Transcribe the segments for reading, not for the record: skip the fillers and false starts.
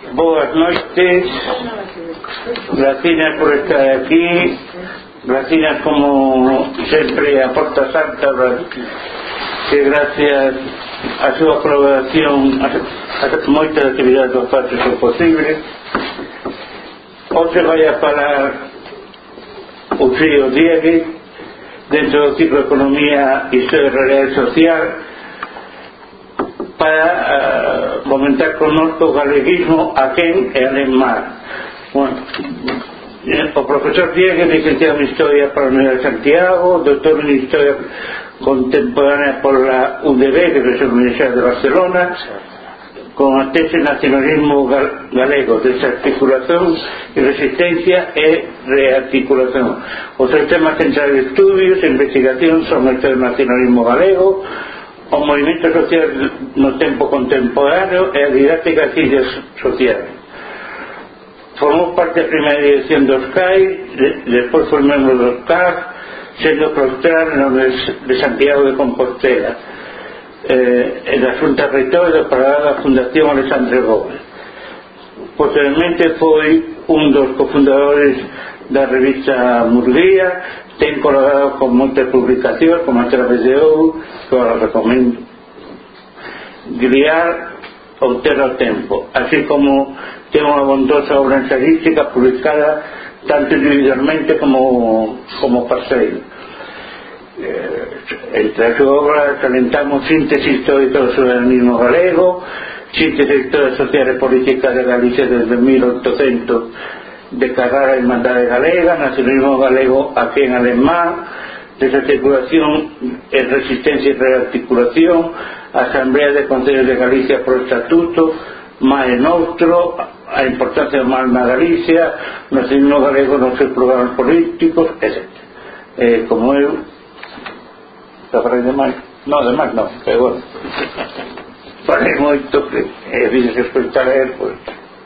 Boas noites, gracias por estar aquí, gracias como sempre a Porta Santa, que gracias a súa colaboración a moitas actividades do patio son posibles. Hoxe vai a falar o Trío Diegue dentro do ciclo de Economía, Historia e Realidade Social, para comentar connosco o galeguismo aquén e alemán. Bueno, o profesor Diegue, licenciado en Historia para a Universidade de Santiago, doctor en Historia Contemporánea por la UDB, que es a Universidade de Barcelona, con a tese Nacionalismo Galego, Desarticulación y Resistencia e Rearticulación. Os seus temas centrais de estudios e investigación son o nacionalismo galego, o movimento social no tempo contemporáneo e a didáctica de ciencias sociais. Formou parte da primeira dirección dos CAI, despois foi membro dos CAF, sendo claustral no de Santiago de Compostela, e da Xunta Reitora do Parada da Fundación Alexandre Gómez. Posteriormente foi un dos cofundadores da revista Murguía. Ten colaborado con moitas publicacións, como a Través de Ouro, que os recomendo, Griar ou Terra ao Tempo, así como ten unha bondosa obra ensayística publicada tanto individualmente como parceiro. Entre as súas obras calentamos Síntesis histórica do soberanismo galego, Síntesis histórica social e política de Galicia desde 1800 de Carrara e Irmandade Galega, Nacionalismo Galego aquí en Alemán, Desarticulación e Resistencia e Rearticulación, Asamblea de Concellos de Galicia por Estatuto, Mare Nostro, a importancia do mar na Galicia, Nacionalismo Galego nos seus programas políticos, etc. Como eu xa falei demais, non, pero bueno, falei moito que dices escoitar a él, pois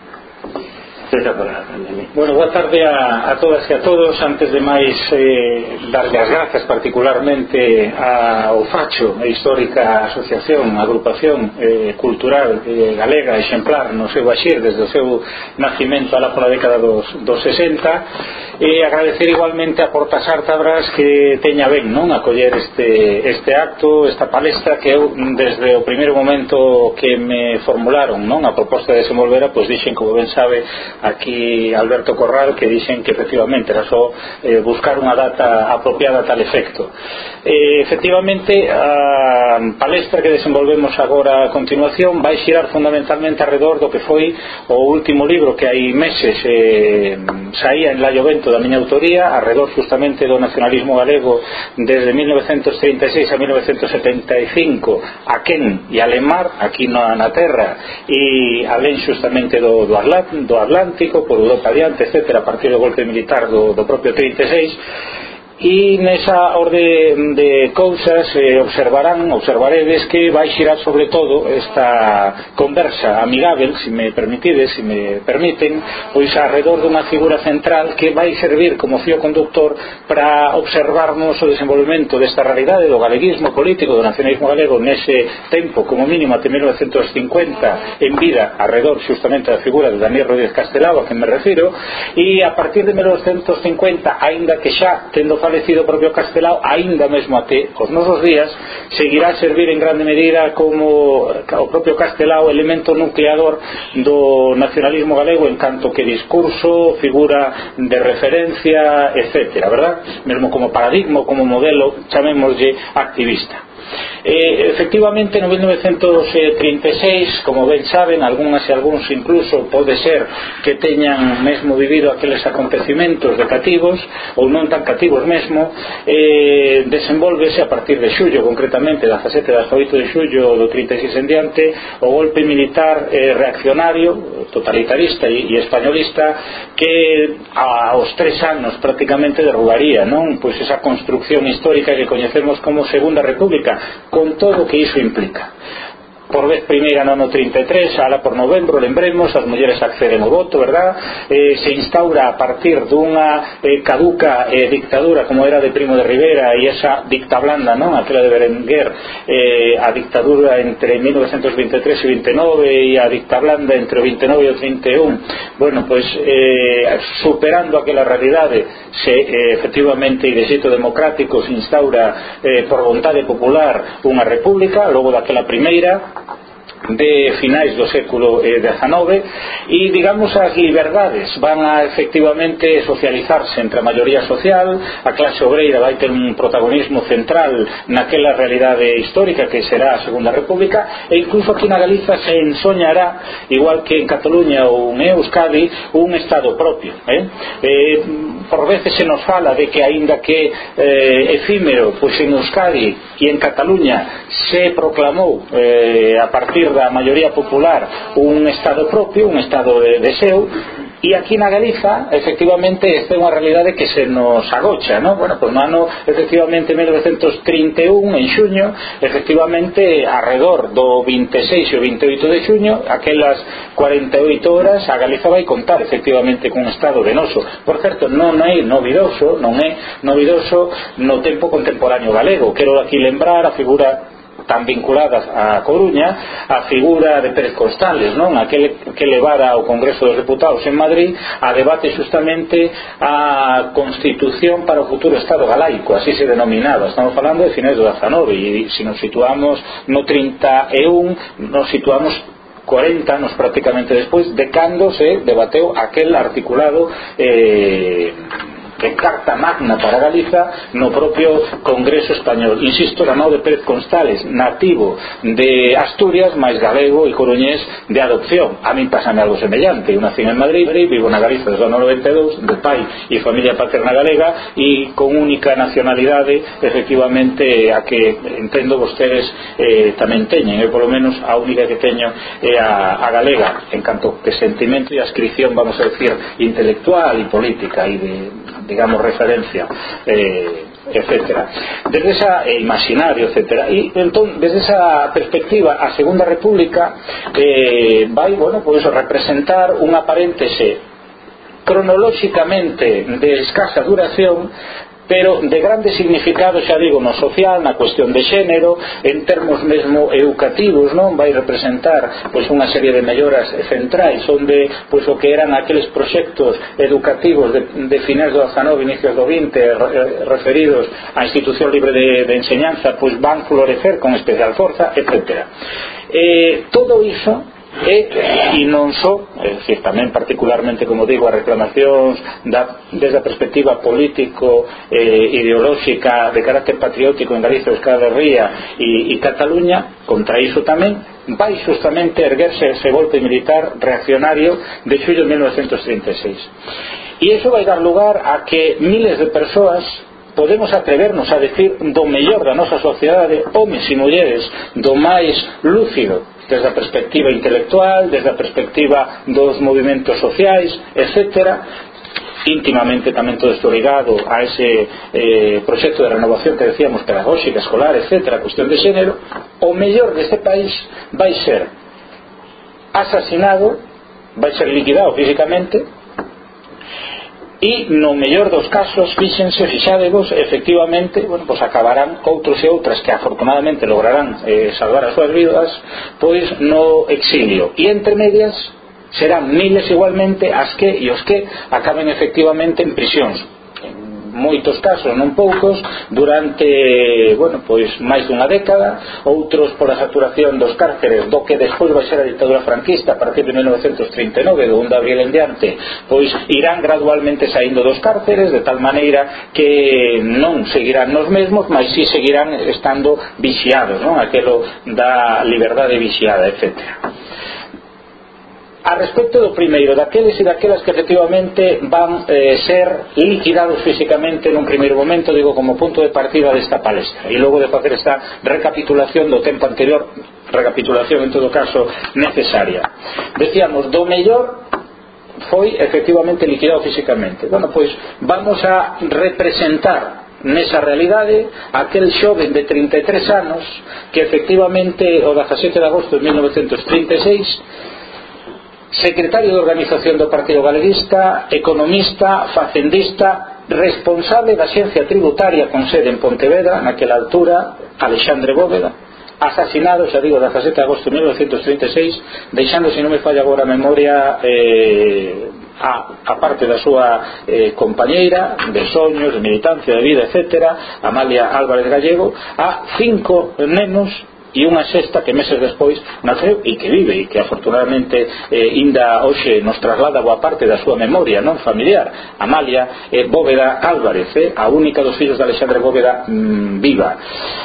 bueno, boa tarde a todas e a todos. Antes de máis, darlle as grazas particularmente ao Facho, a histórica asociación, agrupación cultural galega exemplar no seu axir desde o seu nacimento alá pola década dos 60, e agradecer igualmente a Porta Sártabras que teña ben non acoller este acto, esta palestra, que eu desde o primeiro momento que me formularon non a proposta de desenvolvera, pois dixen, como ben sabe aquí Alberto Corral, que dixen que efectivamente era só buscar unha data apropiada a tal efecto. Efectivamente, a palestra que desenvolvemos agora a continuación vai xirar fundamentalmente alrededor do que foi o último libro que hai meses saía en Laio Vento da miña autoría, alrededor justamente do nacionalismo galego desde 1936 a 1975 aquén e alemar, aquí na terra e alén justamente do Atlántico, por Europa adiante, etc., a partir do golpe militar do propio 36. E nesa orde de cousas observaredes que vai xirar sobre todo esta conversa amigável, se me permitides, se me permiten, pois alrededor dunha figura central que vai servir como fío conductor para observarnos o desenvolvemento desta realidade do galeguismo político, do nacionalismo galego nese tempo, como mínimo até 1950 en vida, alrededor justamente da figura de Daniel Rodríguez Castelao, a que me refiro, e a partir de 1950, aínda que xa tendo falecido o propio Castelao, aínda mesmo até os nosos días, seguirá a servir en grande medida como o propio Castelao elemento nucleador do nacionalismo galego en canto que discurso, figura de referencia, etc., verdad? Mesmo como paradigma, como modelo, chamémoslle activista. Efectivamente, no 1936, como ben saben, algunhas e algúns incluso pode ser que teñan mesmo vivido aqueles acontecimentos de cativos ou non tan cativos mesmo, desenvolvese a partir de xullo, concretamente 17 e 18 de xullo do 36 en diante, o golpe militar reaccionario, totalitarista e españolista, que aos 3 anos prácticamente derrubaría, non? Pois esa construcción histórica que coñecemos como Segunda República, con todo o que iso implica. por vez primeira no ano 33, ala por novembro, lembremos, as mulleres acceden ao voto, verdad? Se instaura a partir dunha caduca dictadura como era de Primo de Rivera e esa dicta blanda, non? Aquela de Berenguer, a dictadura entre 1923 e 29 e a dicta blanda entre o 29 e o 31. Bueno, pois superando aquela realidade, se efectivamente e de xeito democrático se instaura por vontade popular unha república, logo daquela primeira de finais do século XIX, e digamos as liberdades van a efectivamente socializarse entre a maioría social, a clase obreira vai ter un protagonismo central naquela realidade histórica que será a Segunda República, e incluso aquí na Galiza se ensoñará, igual que en Cataluña ou en Euskadi, un Estado propio. Por veces se nos fala de que aínda que efímero, pois en Euskadi e en Cataluña se proclamou a partir da maioría popular un Estado propio, un Estado de seu, e aquí na Galiza efectivamente esta é unha realidade que se nos agocha, non? Bueno, pois no ano efectivamente 1931, en xuño, efectivamente arredor do 26 e o 28 de xuño, aquelas 48 horas a Galiza vai contar efectivamente cun Estado de noso. Por certo, non é novidoso no tempo contemporáneo galego. Quero aquí lembrar a figura tan vinculadas a Coruña, a figura de Pérez Constales, non? Aquel que levara ao Congreso dos Deputados en Madrid a debate justamente a Constitución para o futuro Estado galaico, así se denominaba. Estamos falando de finais do 19 e se nos situamos no 31, nos situamos 40 anos prácticamente despois de cando se debateu aquel articulado de Carta Magna para Galiza no propio Congreso Español. Insisto, na mão de Pérez Constales, nativo de Asturias, máis galego e coruñés de adopción. A min pasame algo semellante. Eu nací en Madrid, vivo na Galiza desde o ano 92, de pai e familia paterna galega, e con única nacionalidade efectivamente a que entendo vostedes tamén teñen. Eu polo menos a única que teño é a galega, en canto que sentimento e ascripción, vamos a decir, intelectual e política e de, digamos, referencia, etcétera. Desde esa imaginario, etcétera. E entón, desde esa perspectiva, a Segunda República vai, bueno, pois representar unha paréntese cronolóxicamente de escasa duración, pero de grande significado, xa digo, no social, na cuestión de xénero, en termos mesmo educativos, non? Vai representar pois unha serie de melloras centrais onde pois o que eran aqueles proxectos educativos de finais do 19 inicios do 20 referidos á institución libre de enseñanza, pois van florecer con especial forza, etcétera. Todo iso e non só, decir, tamén particularmente, como digo, as reclamacións desde a perspectiva político ideolóxica de carácter patriótico en Galicia, Euskadi Ría e Cataluña, contra iso tamén vai justamente erguerse ese golpe militar reaccionario de xullo de 1936, e iso vai dar lugar a que miles de persoas podemos atrevernos a decir do mellor da nosa sociedade, homes e mulleres do máis lúcido desde a perspectiva intelectual, desde a perspectiva dos movimentos sociais, etcétera, íntimamente tamén todo isto ligado a ese proxecto de renovación que decíamos, pedagóxica, escolar, etcétera, cuestión de xénero. O mellor deste país vai ser asasinado, vai ser liquidado físicamente, e no mellor dos casos, fixadevos, efectivamente, bueno, pues acabarán outros e outras que afortunadamente lograrán salvar as súas vidas, pois no exilio, e entre medias serán miles igualmente as que e os que acaben efectivamente en prisións, moitos casos, non poucos, durante, bueno, pois máis dunha década, outros pola saturación dos cárceres do que despois vai ser a dictadura franquista a partir de 1939, do 1 de abril en diante, pois irán gradualmente saindo dos cárceres de tal maneira que non seguirán nos mesmos, mas si seguirán estando vixiados, non? Aquelo da liberdade vixiada, etcétera. A respecto do primeiro, daqueles e daquelas que efectivamente van ser liquidados físicamente nun primeiro momento, digo, como punto de partida desta palestra, e logo de facer esta recapitulación do tempo anterior, recapitulación en todo caso necesaria. Decíamos, do mellor foi efectivamente liquidado físicamente. Bueno, pois vamos a representar nesa realidade aquel xoven de 33 anos que efectivamente o 17 de agosto de 1936, secretario de organización do Partido Galeguista, economista, facendista, responsable da xencia tributaria con sede en Pontevedra naquela altura, Alexandre Bóveda, asasinado, xa digo, 17 de agosto de 1936, deixando, se non me falla agora a memoria, a parte da súa compañeira de soños, de militancia, de vida, etc., Amalia Álvarez Gallego, a 5 nenos e unha sexta que meses despois naceu e que vive e que afortunadamente inda hoxe nos traslada boa parte da súa memoria non familiar. Amalia Bóveda Álvarez, a única dos fillos de Alexandre Bóveda viva.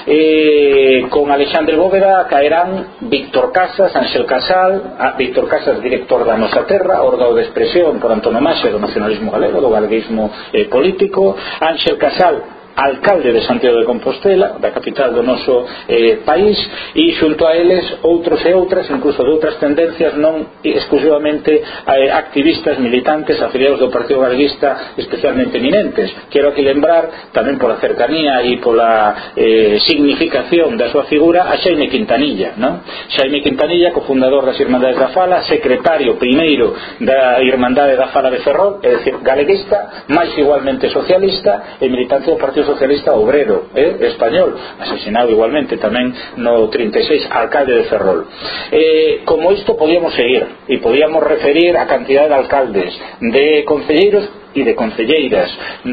Con Alexandre Bóveda caerán Víctor Casas, Ángel Casal, Víctor Casas, director da Nosa Terra, órgano de expresión por antonomasia do nacionalismo galego, do galeguismo político. Ángel Casal, alcalde de Santiago de Compostela, da capital do noso país, e xunto a eles outros e outras, incluso de outras tendencias, non exclusivamente activistas, militantes, afiliados do Partido Galeguista especialmente eminentes. Quero aquí lembrar, tamén pola cercanía e pola significación da súa figura, a Xaime Quintanilla, non? Xaime Quintanilla, cofundador das Irmandades da Fala, secretario primeiro da Irmandade da Fala de Ferrol, é dicir, galeguista, máis igualmente socialista e militante do Partido Socialista Obrero español, asesinado igualmente tamén no 36, alcalde de Ferrol. Como isto podíamos seguir e podíamos referir a cantidad de alcaldes, de concelleiros e de concelleiras,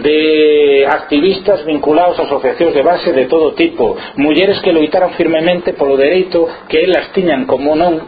de activistas vinculados a asociacións de base de todo tipo, mulleres que loitaran firmemente polo dereito que elas tiñan como non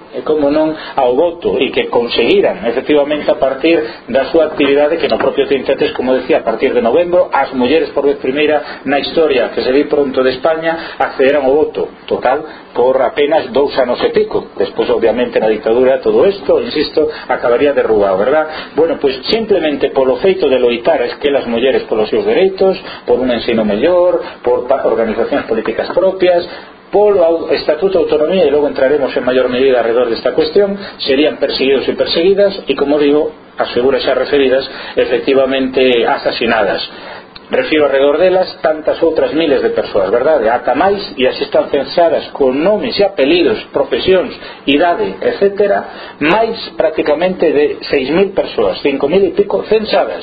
ao voto e que conseguiran efectivamente a partir da súa actividade, que no propio 33, como decía, a partir de novembro as mulleres por vez primeira na historia que se ve pronto de España accederan ao voto total por apenas 2 anos e pico. Despois obviamente na dictadura todo isto, insisto, acabaría derrubado, verdad? Bueno, pois simplemente polo feito de loitar aquelas mulleres polos seus dereitos, por un ensino mellor, por organizacións políticas propias, polo Estatuto de Autonomía, e logo entraremos en maior medida alrededor desta cuestión, serían perseguidos e perseguidas e, como digo, as figuras xa referidas, efectivamente asasinadas. Refiro alrededor delas tantas outras miles de persoas, verdade? Ata máis, e así están censadas con nomes e apelidos, profesións, idade, etc., máis prácticamente de 6.000 persoas, 5.000 e pico censadas.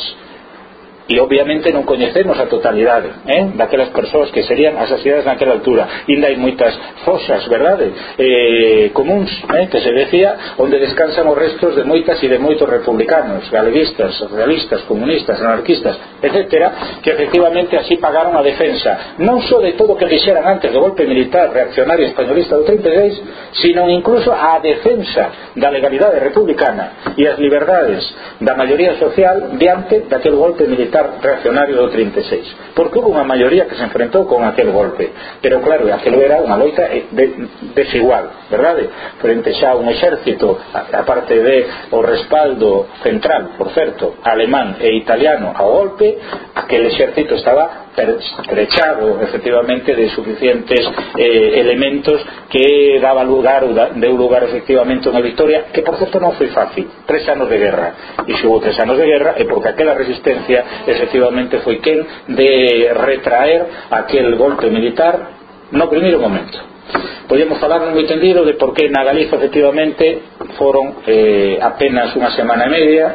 E obviamente non coñecemos a totalidade daquelas persoas que serían asasinadas naquela altura. Ainda hai moitas fosas, verdade, comuns, que se decía, onde descansan os restos de moitas e de moitos republicanos, galeguistas, socialistas, comunistas, anarquistas, etc., que efectivamente así pagaron a defensa non só de todo o que fixeran antes do golpe militar reaccionario españolista do 36, sino incluso a defensa da legalidade republicana e as liberdades da maioría social diante daquel golpe militar reaccionario do 36, porque houve unha maioría que se enfrentou con aquel golpe, pero claro, aquilo era unha loita desigual, verdade? Frente xa a un exército, aparte de o respaldo central, por certo, alemán e italiano ao golpe, aquel exército estaba estrechado efectivamente de suficientes elementos que daba lugar ou deu lugar efectivamente a unha victoria que por certo non foi fácil. 3 anos de guerra, e se hubo 3 anos de guerra é porque aquela resistencia efectivamente foi quen de retraer aquel golpe militar no primeiro momento. Podíamos falar moi tendido de por que na Galiza efectivamente foron apenas unha semana e media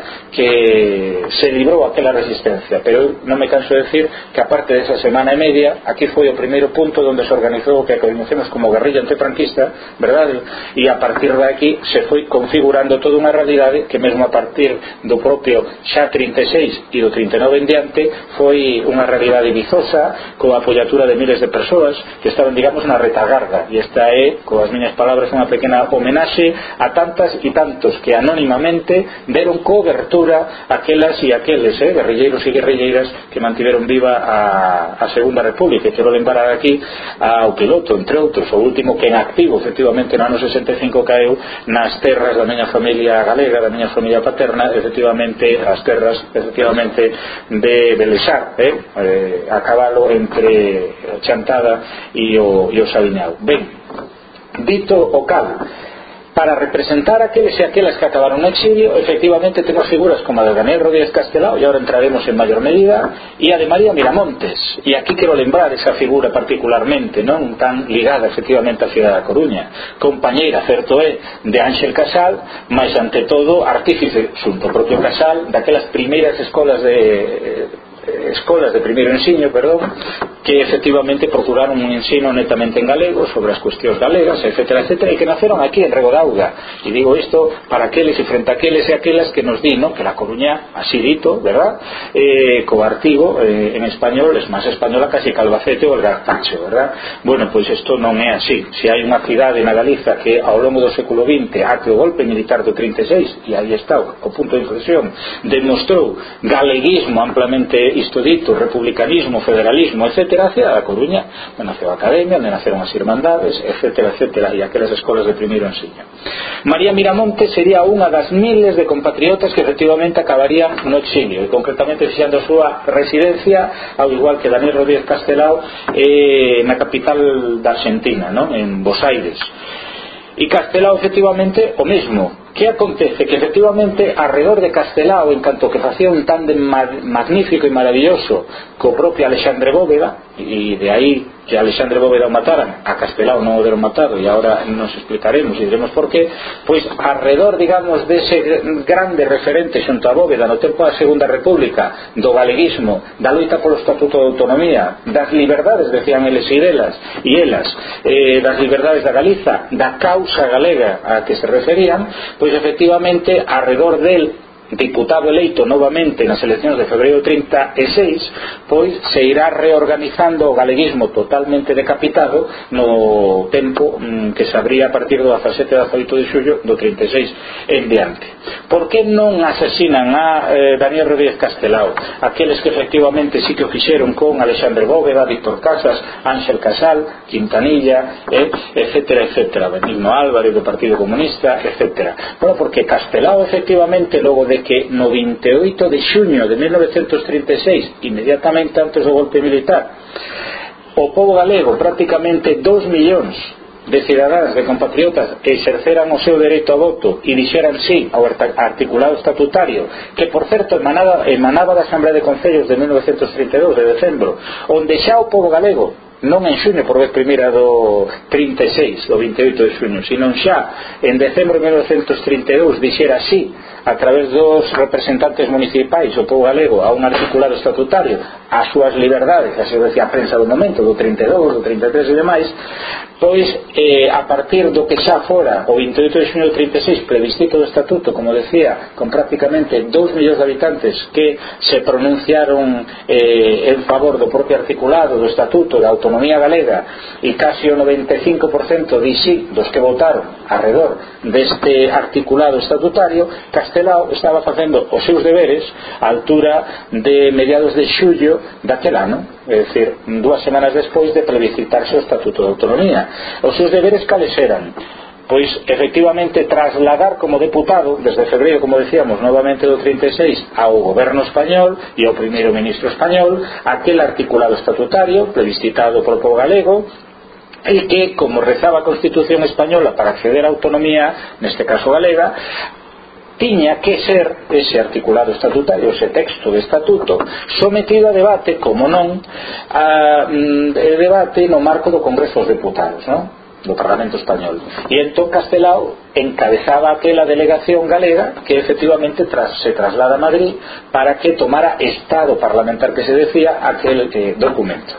que se librou aquela resistencia, pero non me canso de decir que aparte desa semana e media aquí foi o primeiro punto onde se organizou o que conocemos como guerrilla antifranquista, verdade? E a partir de aquí se foi configurando toda unha realidade que mesmo a partir do propio xa 36 e do 39 en diante foi unha realidade vizosa coa apoiatura de miles de persoas que estaban, digamos, na retagarda, e esta é, coas miñas palabras, unha pequena homenaxe a tantas e tantos que anónimamente deron cobertura aquelas e aqueles guerrilleiros e guerrilleiras que mantiveron viva a Segunda República. Quero lembrar aquí ao piloto, entre outros, o último que en activo efectivamente no ano 65 caeu nas terras da miña familia galega, da miña familia paterna, efectivamente as terras efectivamente de Belexar, a cabalo entre Chantada e o Sabiñao. Ben, dito o cal, para representar a aqueles e aquelas que acabaron no exilio. Efectivamente temos figuras como a de Daniel Rodríguez Castelao, e ahora entraremos en maior medida, e a de María Miramontes, e aquí quero lembrar esa figura particularmente, non tan ligada efectivamente á cidade da Coruña, compañeira, certo é, de Ángel Casal, mas ante todo artífice xunto ao propio Casal daquelas primeiras escolas de primeiro ensino, que efectivamente procuraron un ensino netamente en galego sobre as cuestións galegas, etcétera, etcétera, e que naceron aquí en Rego de Auga. E digo isto para aqueles e frente a aqueles e aquelas que nos di, ¿no?, que la Coruña, así dito, verdad, co artigo en español es máis española casi que Albacete ou el Gazpacho, verdad? Bueno, pois isto non é así. Se hai unha cidade na Galiza que ao longo do século XX, até o golpe militar do 36, e aí está o punto de inflexión, demostrou galeguismo amplamente isto dito, republicanismo, federalismo, etcétera, a cidade da Coruña, onde naceu a Academia, onde naceron as Irmandades, etcétera, etcétera, e aquelas escolas de primeiro ensino. María Miramontes sería unha das miles de compatriotas que efectivamente acabarían no exilio, e concretamente fixando a súa residencia, ao igual que Daniel Rodríguez Castelao, na capital da Argentina, ¿no?, en Buenos Aires. E Castelao efectivamente o mesmo. Que acontece? Que efectivamente alrededor de Castelao, en canto que facía un tándem magnífico e maravilloso co propio Alexandre Bóveda, e de aí que Alexandre Bóveda o mataran, a Castelao non o deron matado, e agora nos explicaremos e diremos por qué. Pois alrededor, digamos, dese grande referente xunto a Bóveda no tempo da Segunda República, do galeguismo, da loita polo Estatuto de Autonomía, das liberdades, decían eles e elas, das liberdades da Galiza, da causa galega a que se referían, pois efectivamente alrededor del diputado eleito novamente nas eleccións de febreiro 36, pois se irá reorganizando o galeguismo totalmente decapitado no tempo que se abría a partir do 17 e 18 de xullo do 36 en diante. Por que non asesinan a Daniel Rodríguez Castelao, aqueles que efectivamente sí que o fixeron con Alexandre Bóveda, Víctor Casas, Ángel Casal, Quintanilla, etcétera, etcétera, Benigno Álvarez do Partido Comunista, etcétera? Bueno, porque Castelao efectivamente, logo de que no 28 de xuño de 1936, inmediatamente antes do golpe militar, o pobo galego, prácticamente 2 millóns de cidadáns, de compatriotas, exerceran o seu dereito a voto e dixeran sí ao articulado estatutario, que por certo emanaba da Asamblea de Concellos de 1932, de decembro, onde xa o pobo galego, non en xuño por vez primeira do 36, do 28 de xuño, sino xa en decembro de 1932 dixera sí a través dos representantes municipais o povo galego a un articulado estatutario as súas liberdades, así decía a prensa do momento, do 32, do 33 e demais, pois a partir do que xa fora o 28 de xuño do 36 plebiscito do estatuto, como decía, con prácticamente 2 millóns de habitantes que se pronunciaron en favor do propio articulado do estatuto da autonomía galega, e casi o 95% di sí dos que votaron alrededor deste articulado estatutario, Castelao estaba facendo os seus deberes á altura de mediados de xullo daquel ano, é dicir, 2 semanas despois de plebiscitarse o Estatuto de Autonomía. Os seus deberes cales eran? Pois efectivamente trasladar como deputado desde febreiro, como decíamos, novamente do 36 ao goberno español e ao primeiro ministro español aquel articulado estatutario plebiscitado por o povo galego, e que, como rezaba a Constitución española para acceder á autonomía, neste caso galega, tiña que ser ese articulado estatutario, ese texto de estatuto, sometido a debate, como non, a debate no marco do Congreso dos Deputados, non? Do Parlamento Español. E entón Castelao encabezaba aquela delegación galega que efectivamente se traslada a Madrid para que tomara estado parlamentar, que se decía, aquel documento.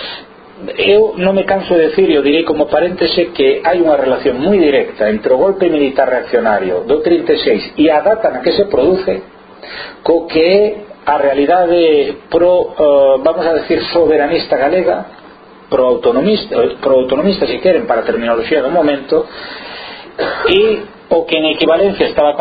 Eu non me canso de decir, e o direi como paréntese, que hai unha relación moi directa entre o golpe militar reaccionario do 36 e a data na que se produce co que é a realidade vamos a decir, soberanista galega, pro-autonomista, se queren, para a terminoloxía do momento, e o que en equivalencia estaba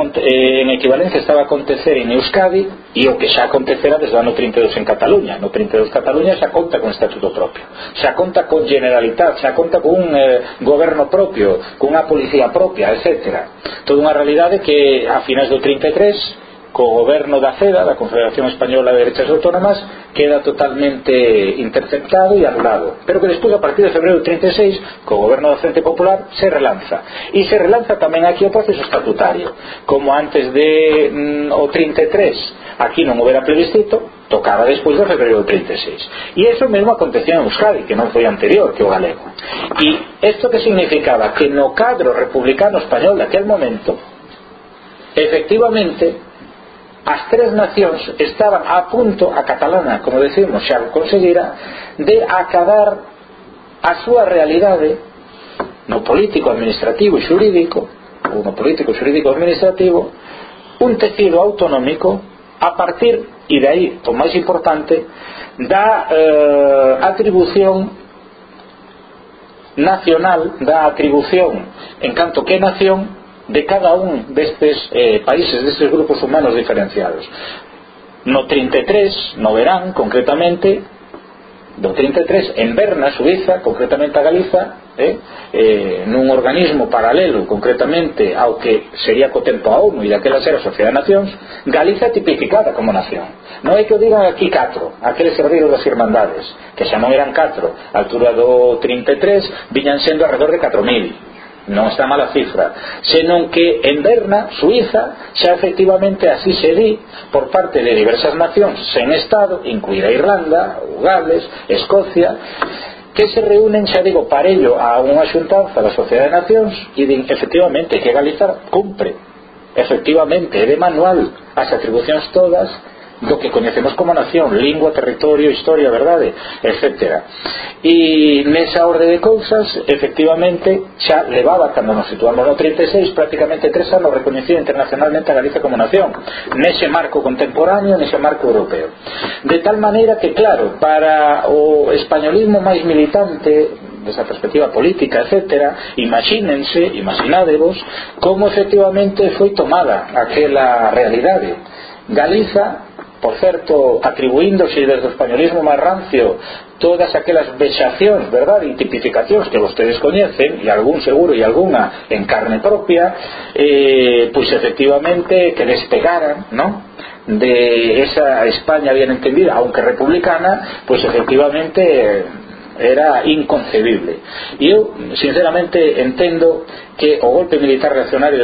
a acontecer en Euskadi e o que xa acontecera desde o ano 32 en Cataluña. No 32 Cataluña xa conta con estatuto propio, xa conta con Generalitat, xa conta con un goberno propio, con unha policía propia, etc. Toda unha realidade que a finais do 33, co goberno da CEDA, da Confederación Española de Derechas Autónomas, queda totalmente interceptado e anulado, pero que despois a partir de febreiro 36 co goberno da Frente Popular se relanza, e se relanza tamén aquí o proceso estatutario. Como antes de o 33 aquí non houbera plebiscito, tocaba despois de febreiro 36, e iso mesmo acontecía en Euskadi, que non foi anterior que o galego. E isto que significaba que no cadro republicano español daquel momento, efectivamente, as tres nacións estaban a punto, a catalana, como decimos, xa o conseguira, de acabar a súa realidade no político, administrativo e xurídico, ou no político, xurídico e administrativo, un tecido autonómico a partir, e de aí o máis importante, da atribución nacional, da atribución en canto que nación de cada un destes países, destes grupos humanos diferenciados. No 33, no verán, concretamente, do 33, en Berna, Suiza, concretamente a Galiza, nun organismo paralelo, concretamente ao que sería co tempo a ONU e daquela ser a Sociedade de Nacións, Galiza tipificada como nación. Non é que o digan aquí 4, aqueles herdeiros das Irmandades, que xa non eran 4, a altura do 33 viñan sendo alrededor de 4.000. Non está mala cifra, senón que en Berna, Suiza, xa efectivamente así se di por parte de diversas nacións sen Estado, incluída Irlanda, Gales, Escocia, que se reúnen, xa digo, parello a unha xuntanza da Sociedade de Nacións e din efectivamente que Galiza cumpre efectivamente de manual as atribucións todas do que coñecemos como nación, lingua, territorio, historia, verdade, etc. E nesa orde de cousas, efectivamente, xa levaba, cando nos situamos no 36, prácticamente 3 anos recoñecida internacionalmente a Galicia como nación, nese marco contemporáneo, nese marco europeo. De tal maneira que, claro, para o españolismo máis militante, desa perspectiva política, etc., imaginádevos como efectivamente foi tomada aquela realidade. Galiza, por certo, atribuíndose desde o españolismo máis rancio todas aquelas vexacións, verdade, e tipificacións que vostedes coñecen, e algún seguro e algunha en carne propia, pois efectivamente que despegaran, non?, de esa España bien entendida, aunque republicana, pois efectivamente era inconcebible. E eu sinceramente entendo que o golpe militar reaccionario de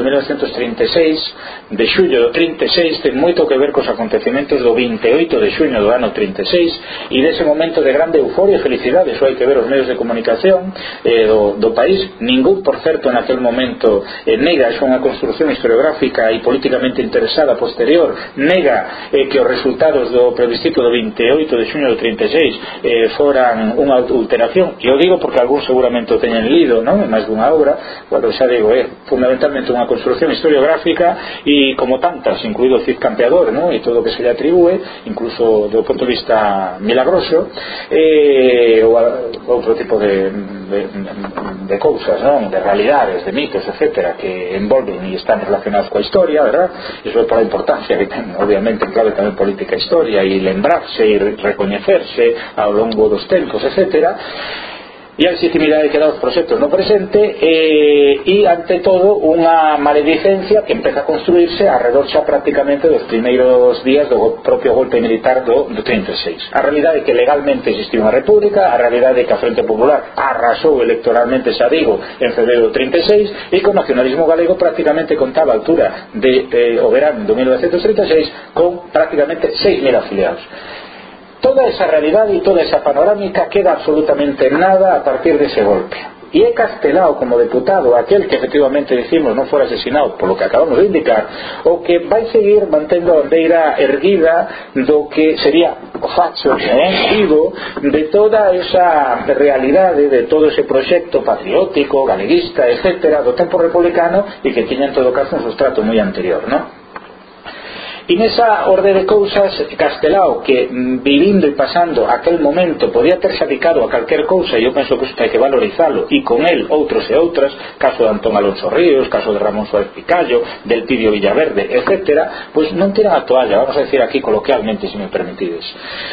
1936, de xullo do 36, ten moito que ver cos acontecimentos do 28 de xuño do ano 36, e dese momento de grande euforia e felicidade. Eso hai que ver os medios de comunicación do país. Ningún, por certo, en aquel momento nega, é unha construcción historiográfica e políticamente interesada posterior, nega que os resultados do plebiscito do 28 de xuño do 36 foran unha alteración, e o digo porque algún seguramente o teñen lido, non?, en máis dunha obra. Bueno, xa digo, é fundamentalmente unha construcción historiográfica, e como tantas, incluído o Cid Campeador, non?, e todo o que se le atribúe, incluso do ponto de vista milagroso, ou outro tipo de cousas, non?, de realidades, de mitos, etcétera, que envolven e están relacionados coa historia, verdad? Iso é por a importancia que ten, obviamente, en clave tamén política e historia, e lembrarse e recoñecerse ao longo dos tempos, etcétera, e a legitimidade que dá os proxectos no presente, e ante todo unha maledicencia que empeza a construirse alrededor xa prácticamente dos primeiros días do propio golpe militar do 36. A realidade é que legalmente existiu unha república, a realidade é que a Frente Popular arrasou electoralmente, xa digo, en febreiro do 36, e que o nacionalismo galego prácticamente contaba a altura o verano do 1936 con prácticamente 6.000 afiliados. Toda esa realidade e toda esa panorámica queda absolutamente en nada a partir dese golpe. E é Castelao, como deputado, aquel que efectivamente decimos non fora asesinado, polo que acabamos de indicar, o que vai seguir mantendo a bandeira erguida do que sería o facho vivo de toda esa realidade, de todo ese proxecto patriótico, galeguista, etcétera, do tempo republicano, e que tiña en todo caso un sustrato moi anterior, non? E nesa orde de cousas, Castelao, que vivindo e pasando aquel momento podía ter dedicado a calquer cousa, e eu penso que isto hai que valorizalo, e con el outros e outras, caso de Antón Alonso Ríos, caso de Ramón Suárez Picallo, del Pidio Villaverde, etcétera, pois non tiran a toalla, vamos a decir aquí coloquialmente, se me permiten.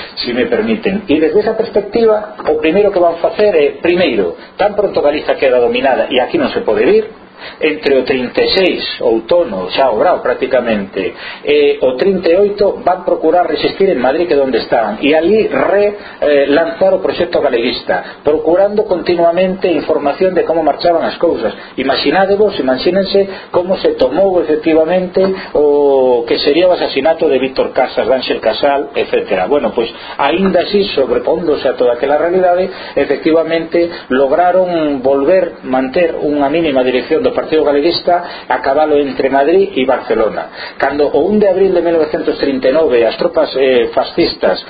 E desde esa perspectiva, o primeiro que van facer é, primeiro, tan pronto Galiza queda dominada e aquí non se pode vir, entre o 36, outono, xa o grau prácticamente, e o 38 van procurar resistir en Madrid, que é onde están, e ali lanzar o proxecto galeguista, procurando continuamente información de como marchaban as cousas. Imagínense como se tomou efectivamente o que sería o asasinato de Víctor Casas, de Ángel Casal, etc. Bueno, pois aínda así, sobrepóndose a toda aquela realidade, efectivamente lograron manter unha mínima dirección do Partido Galeguista a cabalo entre Madrid e Barcelona. Cando o 1 de abril de 1939 as tropas fascistas,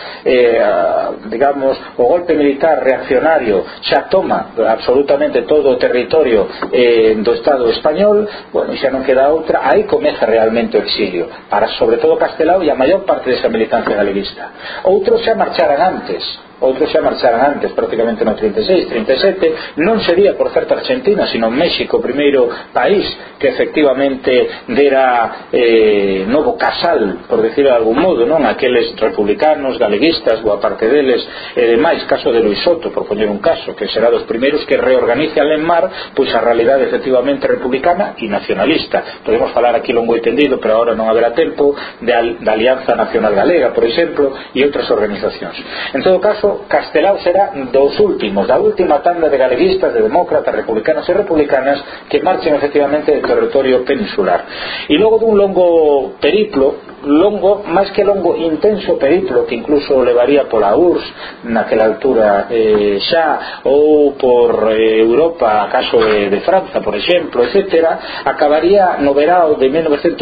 digamos, o golpe militar reaccionario xa toma absolutamente todo o territorio do Estado español, bueno, xa non queda outra, aí comeza realmente o exilio para sobre todo Castelao e a maior parte desa militancia galeguista. Outros xa marcharan antes, prácticamente no 36, 37, non sería por certo Argentina, sino México, o primeiro país que efectivamente dera novo casal, por decirlo de algún modo, non? Aqueles republicanos, galeguistas, boa parte deles, e demais, caso de Luis Soto, por poñer un caso, que será dos primeiros que reorganice a Lenmar, pois a realidade efectivamente republicana e nacionalista. Podemos falar aquí longo e tendido, pero agora non haberá tempo, da Alianza Nacional Galega, por exemplo, e outras organizacións. En todo caso, Castelao será dos últimos, da última tanda de galeguistas, de demócratas, republicanos e republicanas que marchen efectivamente do territorio peninsular. E logo dun longo periplo, máis que longo, intenso periplo, que incluso levaría pola URSS naquela altura xa, ou por Europa, a caso de Franza, por exemplo, etc., acabaría no verao de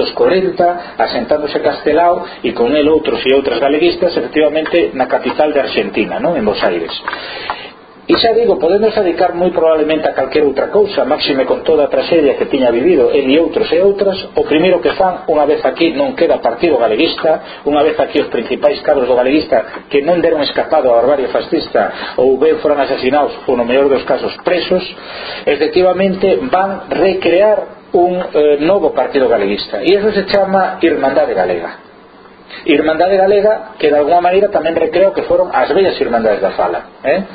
1940 asentándose Castelao e con el outros e outras galeguistas efectivamente na capital de Argentina, non? En Buenos Aires. E xa digo, podemos dedicar moi probablemente a calquer outra cousa, máxime con toda a traxedia que tiña vivido el e outros e outras. O primeiro que fan, unha vez aquí non queda partido galeguista, unha vez aquí os principais cabros do galeguista que non deron escapado a barbarie fascista ou ben foran asasinados ou no mellor dos casos presos, efectivamente van recrear un novo partido galeguista, e eso se chama Irmandade Galega. Irmandade Galega, que de alguma maneira tamén recreo que foron as bellas Irmandades da Fala,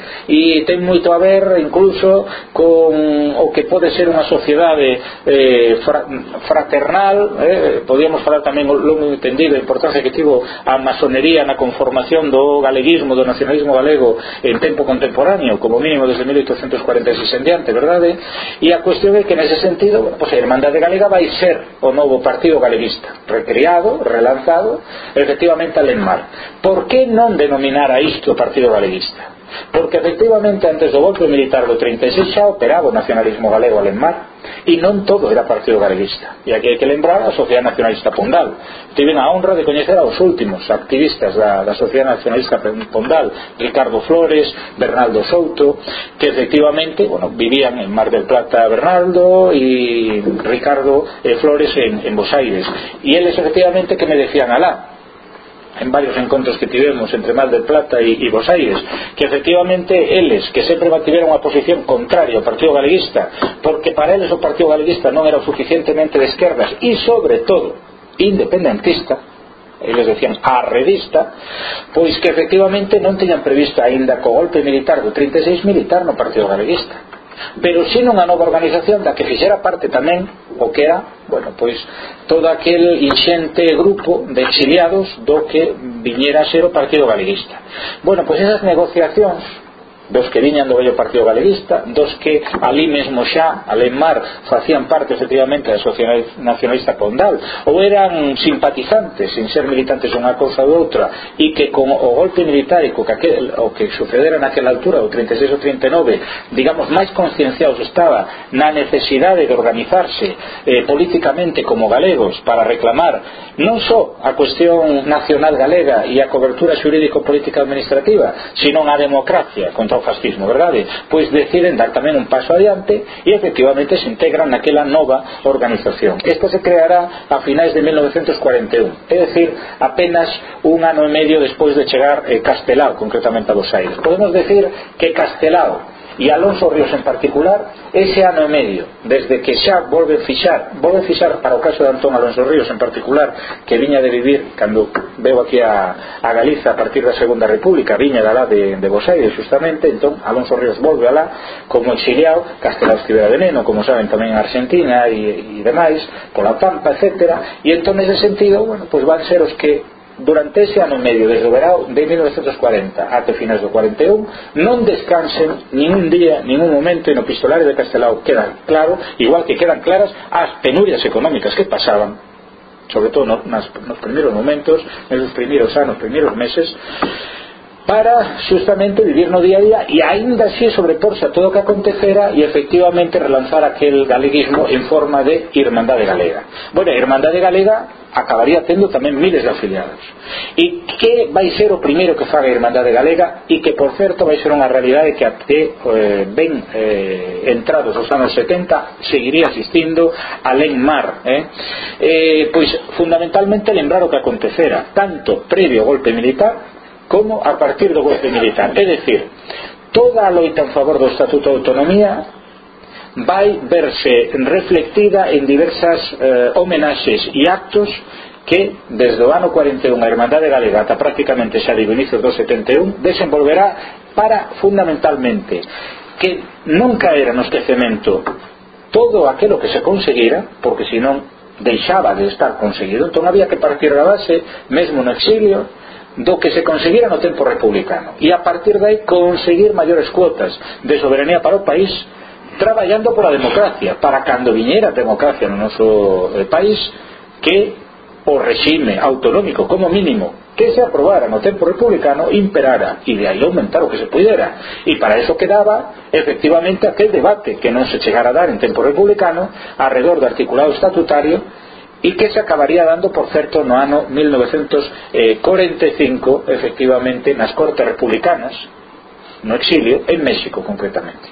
e ten moito a ver incluso con o que pode ser unha sociedade fraternal. Podíamos falar tamén longo entendido a importancia que tivo a masonería na conformación do galeguismo, do nacionalismo galego en tempo contemporáneo, como mínimo desde 1846 en diante, verdade? E a cuestión é que nese sentido, bueno, pues a Irmandade Galega vai ser o novo partido galeguista, recriado, relanzado efectivamente a Lenmar. Por que non denominar a isto Partido Galeguista? Porque efectivamente antes do golpe militar do 36 xa operaba o nacionalismo galego a Lenmar, e non todo era Partido Galeguista. E aquí hai que lembrar a Sociedade Nacionalista Pondal. Tiven a honra de coñecer aos últimos activistas da Sociedade Nacionalista Pondal, Ricardo Flores, Bernaldo Souto, que efectivamente, bueno, vivían en Mar del Plata, Bernaldo e Ricardo Flores en Buenos Aires, e eles efectivamente que me decían alá en varios encontros que tivemos entre Mar del Plata e Buenos Aires, que efectivamente eles que sempre mantiveron unha posición contraria ao Partido Galeguista, porque para eles o Partido Galeguista non era suficientemente de esquerdas e sobre todo independentista, eles decían arredista, pois que efectivamente non teñan previsto aínda co golpe militar do 36 militar no Partido Galeguista, pero sin unha nova organización da que fixera parte tamén o que era, bueno, pois todo aquel inxente grupo de exiliados do que viñera a ser o Partido Galeguista. Bueno, pois esas negociacións dos que viñan do vello Partido Galeguista, dos que ali mesmo xa a Lenmar facían parte efectivamente da Sociedade Nacionalista Pondal, ou eran simpatizantes sin ser militantes unha cousa ou outra, e que con o golpe militar e o que sucedera naquela altura o 36 ou 39, digamos, máis concienciados estaba na necesidade de organizarse políticamente como galegos para reclamar non só a cuestión nacional galega e a cobertura xurídico-política administrativa, sino a democracia contra o fascismo, verdade? Pois deciden dar tamén un paso adiante e efectivamente se integran naquela nova organización. Esta se creará a finais de 1941, é dicir, apenas un ano e medio despois de chegar Castelao concretamente a Buenos Aires. Podemos decir que Castelao e Alonso Ríos en particular, ese ano e medio desde que xa volve fixar para o caso de Antón Alonso Ríos en particular, que viña de vivir cando veo aquí a Galiza a partir da Segunda República, viña de alá de Bos Aires justamente. Entón Alonso Ríos volve alá como exiliado, Castelao estivera de neno, como saben, tamén en Argentina e demais, pola Pampa, etc. E entón nese sentido, bueno, pois van ser os que durante ese ano e medio, desde o verao de 1940 até finais do 41, non descansen ningún día, ningún momento, e no epistolario de Castelao queda claro, igual que quedan claras as penurias económicas que pasaban, sobre todo nos primeiros momentos, nos primeiros anos, primeiros meses, para justamente vivir no día a día e aínda así sobreporse a todo o que acontecera e efectivamente relanzar aquel galeguismo en forma de Irmandade Galega. Bueno, a Irmandade Galega acabaría tendo tamén miles de afiliados, e que vai ser o primeiro que faga a Irmandade Galega, e que por certo vai ser unha realidade que até ben entrados os anos 70 seguiría existindo alén mar, pois fundamentalmente lembrar o que acontecera tanto previo ao golpe militar como a partir do golpe militar. É dicir, toda a loita en favor do Estatuto de Autonomía vai verse reflectida en diversas homenaxes e actos que desde o ano 41 a Irmandade Galega ata prácticamente xa digo inicios do 71 desenvolverá para fundamentalmente que non caera no esquecemento todo aquilo que se conseguira, porque senón deixaba de estar conseguido. Entón había que partir da base mesmo no exilio do que se conseguira no tempo republicano, e a partir de aí conseguir maiores cuotas de soberanía para o país, traballando pola democracia, para cando viñera a democracia no noso país, que o regime autonómico como mínimo que se aprobara no tempo republicano imperara, e de aí aumentar o que se pudera, e para eso quedaba efectivamente aquel debate que non se chegara a dar en tempo republicano alrededor do articulado estatutario, e que se acabaría dando, por certo, no ano 1945 efectivamente nas Cortes Republicanas no exilio, en México concretamente.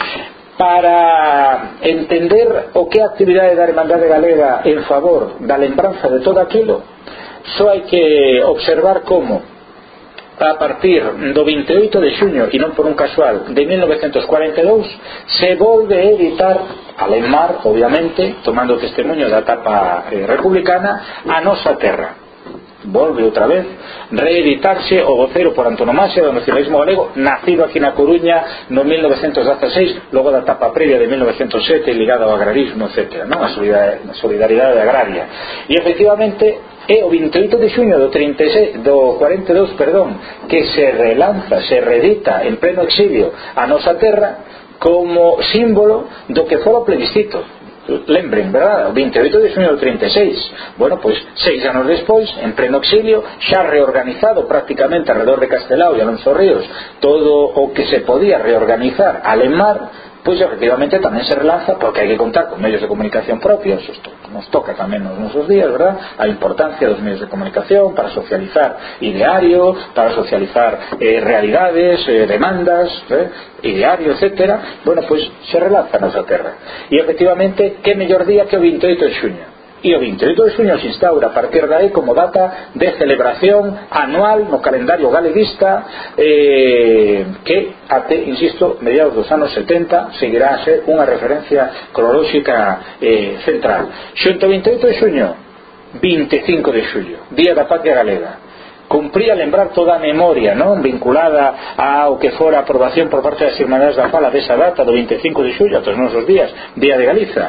Para entender o que é a actividade da Irmandade Galega en favor da lembranza de todo aquilo, só hai que observar como a partir do 28 de xuño, e non por un casual, de 1942 se volve a editar alén mar, obviamente, tomando testemunho da etapa republicana, A Nosa Terra. Volve outra vez reeditarse o voceiro por antonomasia do nacionalismo galego, nacido aquí na Coruña no 1916, logo da etapa previa de 1907 ligada ao agrarismo, etc., non? A solidaridade agraria. E efectivamente é o 28 de xuño do 42, que se relanza, se reedita en pleno exilio A Nosa Terra como símbolo do que fora o plebiscito. Lembren, verdad? O 28 de xuño do 36. Bueno, pois 6 anos despois, en pleno exilio, xa reorganizado prácticamente alrededor de Castelao e Alonso Ríos todo o que se podía reorganizar alén mar, pois efectivamente tamén se relanza, porque hai que contar con medios de comunicación propios. Isto nos toca tamén nos nosos días, verdad? A importancia dos medios de comunicación para socializar ideario, para socializar realidades, demandas, ideario, etc. Bueno, pois se relanza a Nosa Terra, e efectivamente que mellor día que o 28 de xuño. E o 28 de xuño se instaura a partir de aí como data de celebración anual no calendario galeguista, que até, insisto, mediados dos anos 70 seguirá a ser unha referencia cronolóxica central. Xunto ao 28 de xuño, 25 de xullo, Día da Patria Galega, cumpría lembrar toda a memoria, non, vinculada ao que fora a aprobación por parte das Irmandades da Fala desa data do 25 de xullo, aos nosos días, Día de Galiza.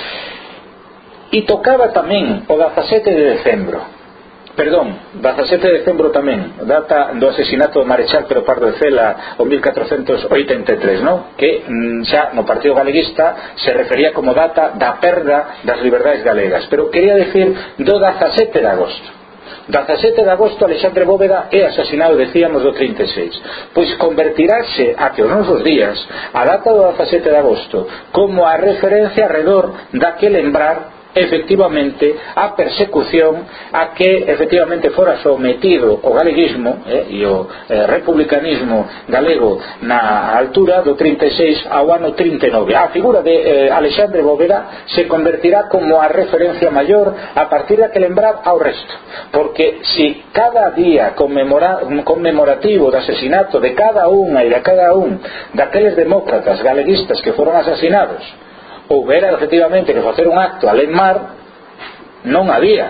E tocaba tamén o 17 de decembro, 17 de decembro tamén, data do asesinato do Marechal Pero Pardo de Cela o 1483, non? Que xa no Partido Galeguista se refería como data da perda das liberdades galegas, pero quería decir do 17 de agosto. 17 de agosto Alexandre Bóveda é asesinado, decíamos, do 36. Pois convertirase a que os nosos días a data do 17 de agosto como a referencia alrededor da que lembrar efectivamente a persecución a que efectivamente fora sometido o galeguismo e o republicanismo galego na altura do 36 ao ano 39. A figura de Alexandre Bóveda se convertirá como a referencia maior a partir de que lembrar ao resto, porque si cada día conmemorativo do asesinato de cada unha e de cada un daqueles demócratas galeguistas que foron asasinados houbera efectivamente que facer un acto a Lemar, non había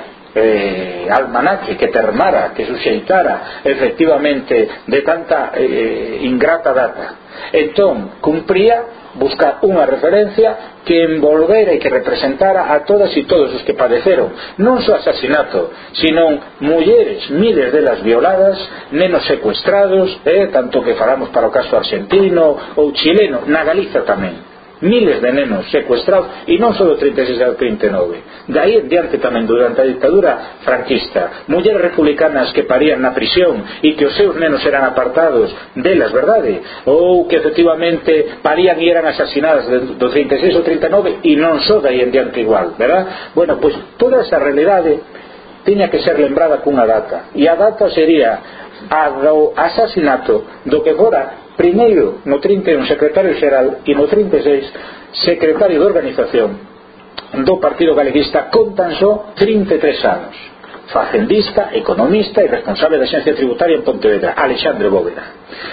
almanaque que termara, que suxeitara efectivamente de tanta ingrata data. Entón cumpría buscar unha referencia que envolvera e que representara a todas e todos os que padeceron non só asasinato, sino mulleres, miles delas violadas, nenos secuestrados, tanto que falamos para o caso argentino ou chileno, na Galiza tamén miles de nenos secuestrados, e non só do 36 ao 39, daí en diante tamén durante a dictadura franquista, mulleres republicanas que parían na prisión e que os seus nenos eran apartados delas, verdade? Ou que efectivamente parían e eran asasinadas do 36 ao 39 e non só daí en diante igual, verdad? Bueno, pois toda esa realidade tiña que ser lembrada cunha data, e a data sería a do asasinato do que fora primeiro no 31 secretario xeral e no 36 secretario de organización do Partido Galeguista con tan só 33 anos, facendista, economista e responsable da Axencia Tributaria en Pontevedra, Alexandre Bóveda.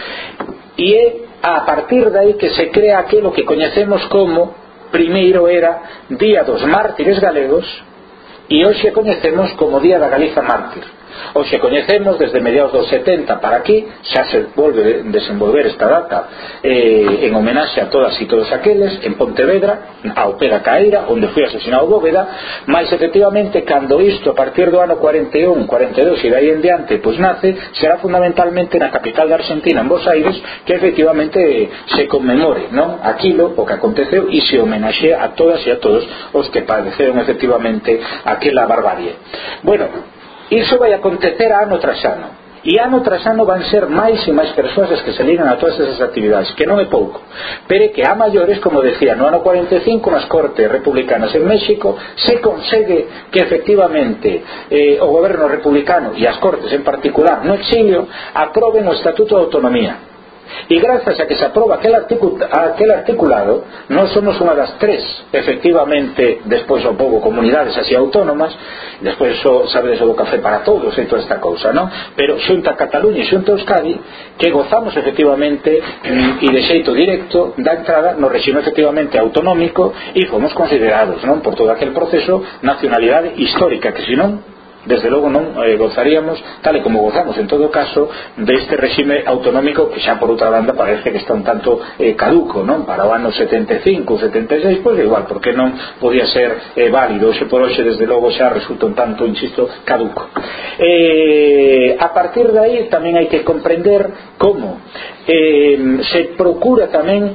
E é a partir de aí que se crea aquilo que coñecemos como primeiro era Día dos Mártires Galegos e hoxe coñecemos como Día da Galiza Mártir. Hoxe coñecemos desde mediados dos 70 para aquí, xa se volve a desenvolver esta data en homenaxe a todas e todos aqueles en Pontevedra, ao pé da Caeira onde foi asesinado Bóveda, mas efectivamente cando isto a partir do ano 41, 42 e daí en diante pois nace, será fundamentalmente na capital da Argentina, en Buenos Aires, que efectivamente se conmemore, non? Aquilo o que aconteceu e se homenaxe a todas e a todos os que padeceron efectivamente aquela barbarie. Bueno, iso vai acontecer ano tras ano, e ano tras ano van ser máis e máis persoas as que se ligan a todas esas actividades, que non é pouco, pero é que a maiores, como decía, no ano 45 nas Cortes Republicanas en México se consegue que efectivamente o goberno republicano e as Cortes en particular no exilio aproben o Estatuto de Autonomía. E grazas a que se aproba aquel articulado, nós somos unha das tres efectivamente, despois ao pouco comunidades así autónomas, despois sabedes o do café para todos e toda esta cousa, non? Pero xunta Cataluña e xunta Euskadi que gozamos efectivamente e de xeito directo da entrada no regime efectivamente autonómico e fomos considerados, non, por todo aquel proceso nacionalidade histórica, que senón desde logo non gozaríamos tal e como gozamos en todo caso deste regime autonómico que xa por outra banda parece que está un tanto caduco, non? Para o ano 75 ou 76 pois igual, porque non podía ser válido, hoxe por hoxe desde logo xa resulta un tanto, insisto, caduco. A partir de aí tamén hai que comprender como se procura tamén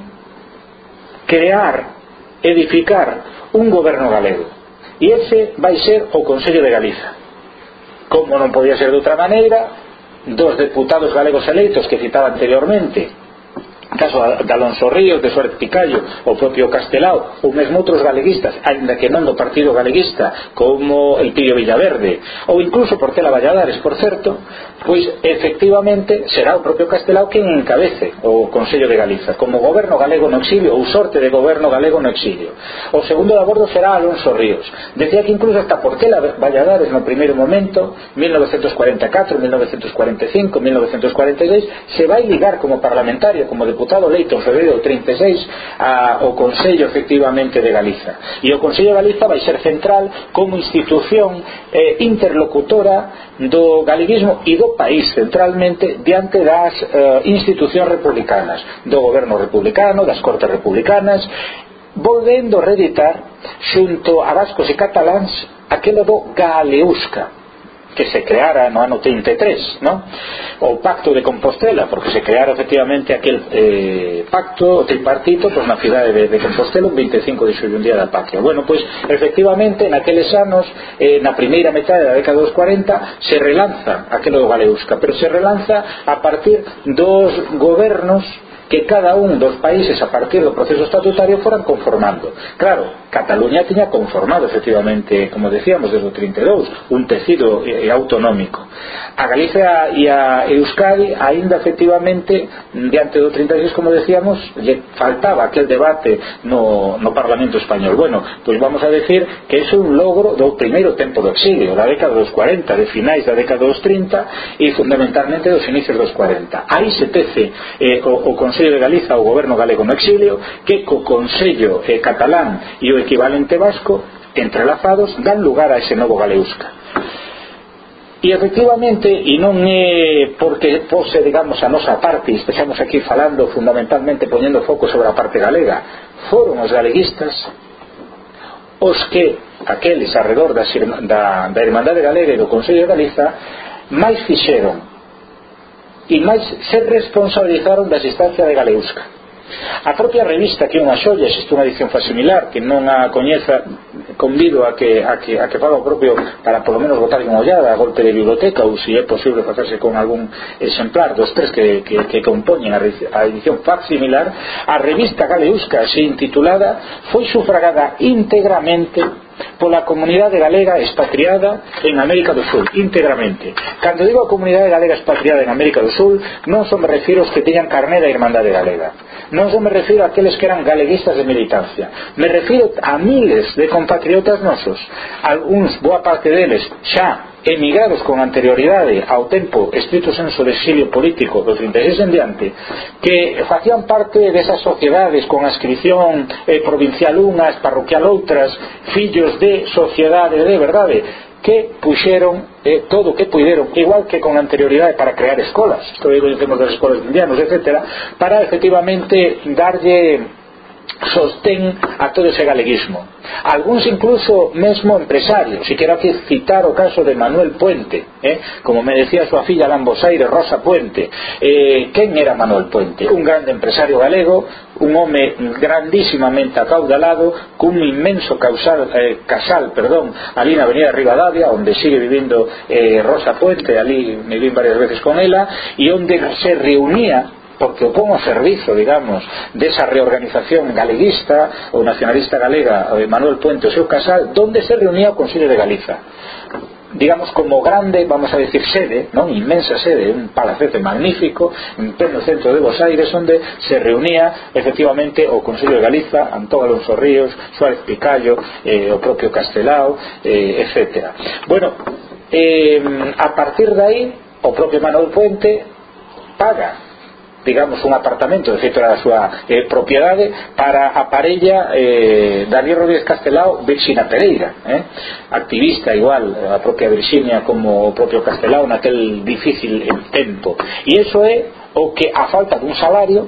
crear, edificar un goberno galego, e ese vai ser o Consello de Galiza. Como non podía ser de outra maneira, dos deputados galegos eleitos que citaba anteriormente, caso de Alonso Ríos, de Suárez Picallo, o propio Castelao, ou mesmo outros galeguistas, aínda que non do Partido Galeguista, como el Pío Villaverde, ou incluso Portela Valladares, por certo, pois efectivamente será o propio Castelao quen encabece o Consello de Galiza como goberno galego no exilio, ou sorte de goberno galego no exilio. O segundo de abordo será Alonso Ríos. Decía que incluso hasta Portela Valladares no primeiro momento, 1944, 1945, 1946, se vai ligar como parlamentario, como deputado eleito en fevereiro do 36 ao Consello efectivamente de Galiza, e o Consello de Galiza vai ser central como institución interlocutora do galeguismo e do país centralmente diante das institucións republicanas, do goberno republicano, das Cortes republicanas, volvendo a reeditar xunto a vascos e cataláns aquelo do Galeusca que se creara no ano 33, ¿no? O Pacto de Compostela, porque se creara efectivamente aquel pacto tripartito pues, na cidade de Compostela un 25 de xullo, un día da patria. Bueno, pois efectivamente naqueles anos, na primeira metade da década dos 40 se relanza aquelo do Galeusca, pero se relanza a partir dos gobernos que cada un dos países a partir do proceso estatutario foran conformando. Claro, Cataluña tiña conformado efectivamente, como decíamos, desde o 32 un tecido autonómico. A Galicia e a Euskadi aínda efectivamente diante do 36, como decíamos, lle faltaba aquel debate no Parlamento español. Bueno, pois vamos a decir que é un logro do primeiro tempo do exilio, da década dos 40, de finais da década dos 30 e fundamentalmente dos inicios dos 40. Aí se tece o Consello de Galiza, o goberno galego no exilio, que co Consello catalán e o equivalente vasco entrelazados dan lugar a ese novo Galeusca. E efectivamente, e non é porque pose, digamos, a nosa parte, estamos aquí falando fundamentalmente poñendo foco sobre a parte galega, foron os galeguistas os que, aqueles arredor da Irmandade Galega e do Consello de Galiza, máis fixeron e máis se responsabilizaron da existencia de Galeusca. A propia revista, que é unha xoia, existe unha edición facsimilar, que non a coñeza, convido a que faga o propio para polo menos botar unha ollada a golpe de biblioteca, ou se é posible facerse con algún exemplar dos tres que compoñen a edición facsimilar. A revista Galeusca, así intitulada, foi sufragada íntegramente pola comunidade galega expatriada en América do Sul, íntegramente. Cando digo a comunidade galega expatriada en América do Sul, non só me refiro aos que teñan carné da Irmandade Galega, non só me refiro a aqueles que eran galeguistas de militancia, me refiro a miles de compatriotas nosos, algúns, boa parte deles, xa emigrados con anterioridade ao tempo estrito senso de exilio político do 36 en diante, que facían parte desas sociedades con ascripción provincial unhas, parroquial outras, fillos de sociedade de verdade, que puxeron todo o que puideron, igual que con anterioridade, para crear escolas, isto é, conhecemos das escolas de indianos, etc., para efectivamente darlle sostén a todo ese galeguismo. Algúns incluso mesmo empresarios, e quero aquí citar o caso de Manuel Puente, como me decía a súa filla Lambosaire, Rosa Puente. Quen era Manuel Puente? Un grande empresario galego, un home grandísimamente acaudalado, cun inmenso casal, ali na avenida Rivadavia, onde sigue vivindo Rosa Puente, ali me vin varias veces con ela, e onde se reunía, porque o pon ao servizo, digamos, desa reorganización galeguista ou nacionalista galega, Manuel Puente, o seu casal, donde se reunía o Consello de Galiza, digamos, como grande, vamos a decir, sede, non, inmensa sede, un palacete magnífico en pleno centro de Bos Aires, onde se reunía efectivamente o Consello de Galiza, Antón Alonso Ríos, Suárez Picallo, o propio Castelao, etc. Bueno, a partir de aí o propio Manuel Puente paga, digamos, un apartamento, de feito era a súa propiedade, para a parella Darío Rodríguez Castelao, Virxinia Pereira, activista igual a propia Virxinia como o propio Castelao naquel difícil tempo. E iso é o que, a falta dun salario,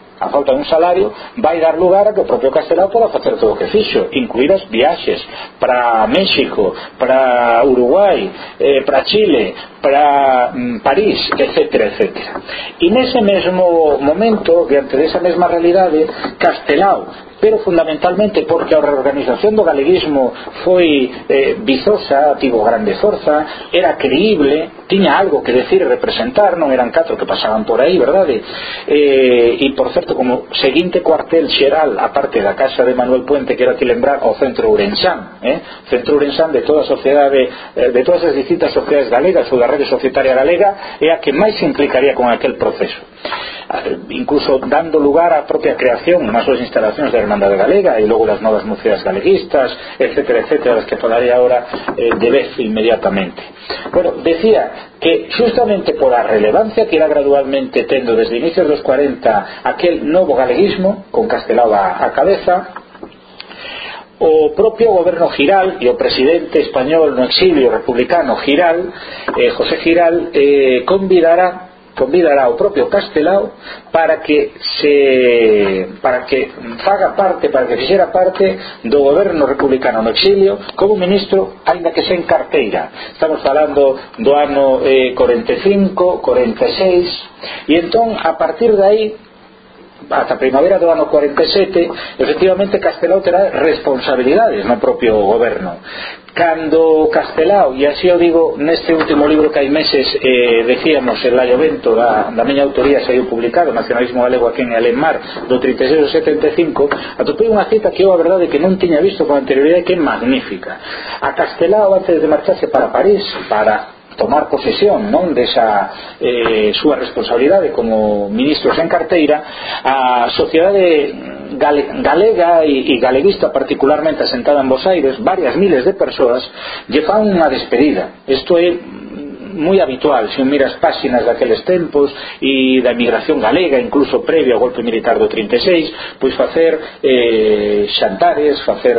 vai dar lugar a que o propio Castelao poda facer todo o que fixo, incluídas viaxes para México, para Uruguai, para Chile, para París, etc. E nese mesmo momento, diante desa mesma realidade, Castelao, pero fundamentalmente porque a reorganización do galeguismo foi vizosa, tivo grande forza, era creíble, tiña algo que decir e representar, non eran 4 que pasaban por aí, verdade? E por certo, como seguinte cuartel xeral, a parte da casa de Manuel Puente, quero aquí lembrar o Centro Ourensán, Centro Ourensán de toda a sociedade, de todas as distintas sociedades galegas ou da rede societaria galega, é a que máis se implicaría con aquel proceso, incluso dando lugar á propia creación nas súas instalacións da Irmandade Galega e logo das novas mocidades galeguistas, etc., das que falaría ahora de vez inmediatamente. Bueno, decía que justamente por a relevancia que irá gradualmente tendo desde inicios dos 40 aquel novo galeguismo, con Castelao a cabeza, o propio goberno Giral e o presidente español no exilio republicano Giral, José Giral, convidará ao propio Castelao para que fixera parte do goberno republicano no exilio como ministro, aínda que sen carteira. Estamos falando do ano 45, 46, e entón a partir de aí ata a primavera do ano 47 efectivamente Castelao terá responsabilidades no propio goberno. Cando Castelao, e así o digo neste último libro que hai meses decíamos, El Laiovento da miña autoría, saiu publicado, Nacionalismo Galego aquí en Alemar, do 36 ao 75, atopei unha cita que eu a verdade que non tiña visto con anterioridade, que é magnífica. A Castelao, antes de marcharse para París para tomar posesión, non, desa súa responsabilidade como ministro sen carteira, a sociedade galega e galeguista particularmente asentada en Bos Aires, varias miles de persoas lle fan unha despedida. Isto é moi habitual, se un mira as páxinas daqueles tempos e da emigración galega, incluso previo ao golpe militar do 36, pois facer xantares, facer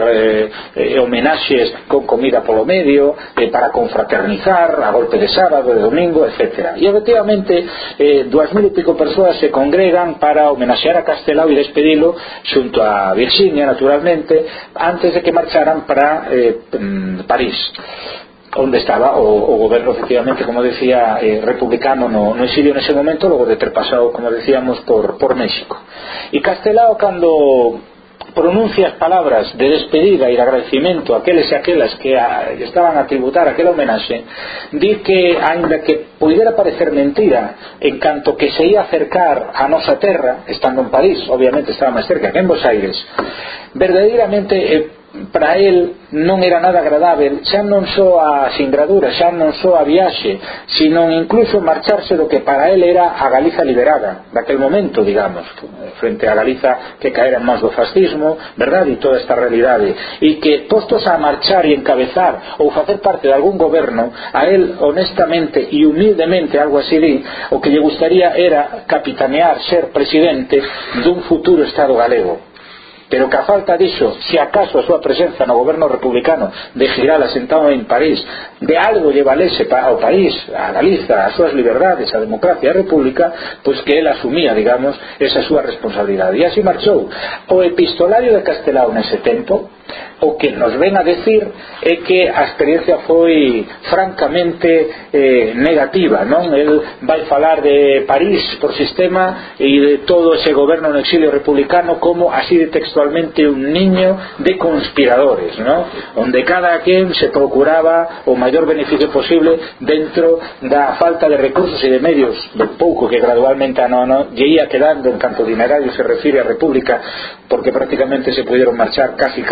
homenaxes con comida polo medio, para confraternizar a golpe de sábado, de domingo, etc. E efectivamente 2000 e pico persoas se congregan para homenaxear a Castelao e despedilo xunto a Virxinia, naturalmente, antes de que marcharan para París, onde estaba o goberno, efectivamente, como decía, republicano no exilio nese momento, logo de ter pasado, como decíamos, por México. E Castelao, cando pronuncia as palabras de despedida e de agradecimento a aqueles e aquelas que estaban a tributar aquela homenaxe, di que, ainda que puidera parecer mentira, en canto que se ia acercar a nosa terra, estando en París, obviamente estaba máis cerca que en Bos Aires, verdadeiramente para él non era nada agradável, xa non só a singradura, xa non só a viaxe, sino incluso marcharse do que para él era a Galiza liberada daquel momento, digamos, frente a Galiza que caera en mans do fascismo, verdade, e toda esta realidade, e que postos a marchar e encabezar ou facer parte de algún goberno, a él honestamente e humildemente, algo así di, o que lle gustaría era capitanear, ser presidente dun futuro Estado galego. Pero que a falta diso, se acaso a súa presenza no goberno republicano de Giral asentado en París de algo lle valese ao país, a Galiza, as súas liberdades, a democracia e a república, pois que él asumía, digamos, esa súa responsabilidade. E así marchou. O epistolario de Castelao nese tempo, o que nos ven a decir é que a experiencia foi francamente negativa, non? El vai falar de París por sistema e de todo ese goberno no exilio republicano como, así de textualmente, un niño de conspiradores, non? Onde cada quen se procuraba o maior beneficio posible dentro da falta de recursos e de medios do pouco que gradualmente ano a ano lle ia quedando en canto dinerario se refire a república, porque prácticamente se puderon marchar casi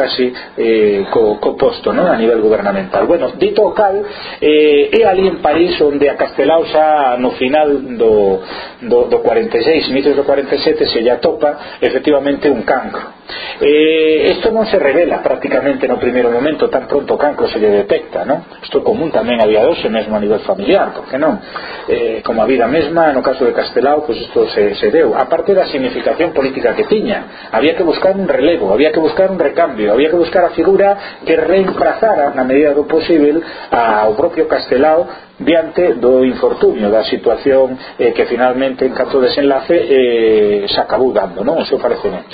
co posto, non? A nivel gubernamental. Bueno, dito o cal, é ali en París onde a Castelao xa no final do 46, inicios do 47, se lle atopa efectivamente un cancro. Isto non se revela prácticamente no primeiro momento, tan pronto o cancro se lle detecta, non? Isto é común tamén a día de hoxe, mesmo a nivel familiar, porque non? Como a vida mesma, no caso de Castelao, pois isto se deu. A parte da significación política que tiña, había que buscar un relevo, había que buscar un recambio, había que buscar a figura que reemplazara na medida do posible ao propio Castelao diante do infortunio da situación que finalmente en canto desenlace se acabou dando, non? O seu falecemento.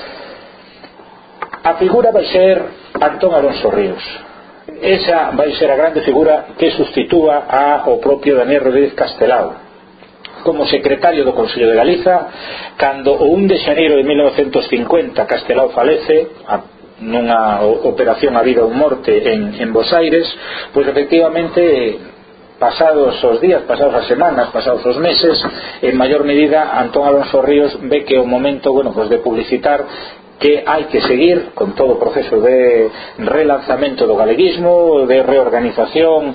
A figura vai ser Antón Alonso Ríos. Esa vai ser a grande figura que sustitúa ao propio Daniel Rodríguez Castelao como secretario do Consello de Galiza cando o 1 de xaneiro de 1950 Castelao falece nunha operación a vida ou morte en Bos Aires. Pois efectivamente, pasados os días, pasados as semanas, pasados os meses, en maior medida Antón Alonso Ríos ve que é o momento, bueno, pues de publicitar que hai que seguir con todo o proceso de relanzamento do galeguismo, de reorganización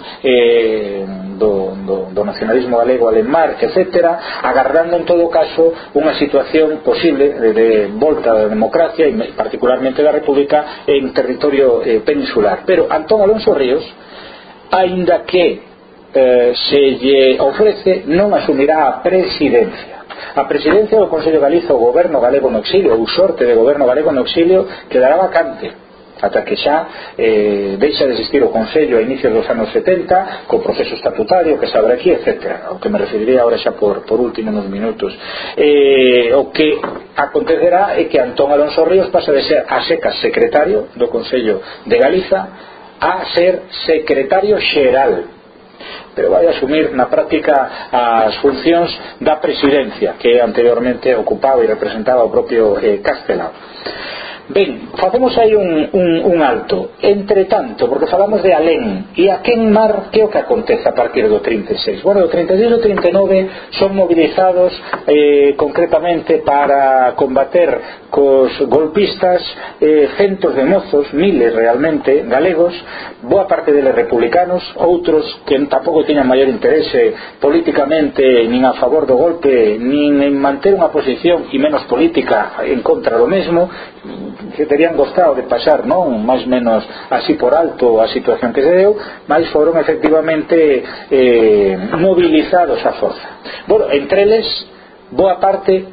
do nacionalismo galego alemán, etc., agardando en todo caso unha situación posible de volta da democracia e particularmente da república en territorio peninsular. Pero Antón Alonso Ríos, aínda que se lle ofrece, non asumirá a presidencia. A presidencia do Consello de Galiza, o goberno galego no exilio, o sorte de goberno galego no exilio, quedará vacante ata que xa deixa de existir o Consello a inicios dos anos 70 co proceso estatutario que se abre aquí, etc. Ao que me referiría ahora xa por último nos minutos. O que acontecerá é que Antón Alonso Ríos pasa de ser a secas secretario do Consello de Galiza a ser secretario xeral pero vai asumir na práctica as funcións da presidencia que anteriormente ocupaba e representaba o propio Castelao. Ben, facemos aí un alto. Entre tanto, porque falamos de alén e a quen mar, que é o que acontece a partir do 36? Bueno, do 36 ao 39 son movilizados concretamente para combater cos golpistas centos de mozos, miles realmente, galegos, boa parte deles republicanos, outros que tampouco tiñan maior interese políticamente nin a favor do golpe nin en manter unha posición e menos política en contra do mesmo, que terían gostado de pasar, non, máis menos así por alto a situación que se deu, mas foron efectivamente movilizados a forza. Bueno, entre eles boa parte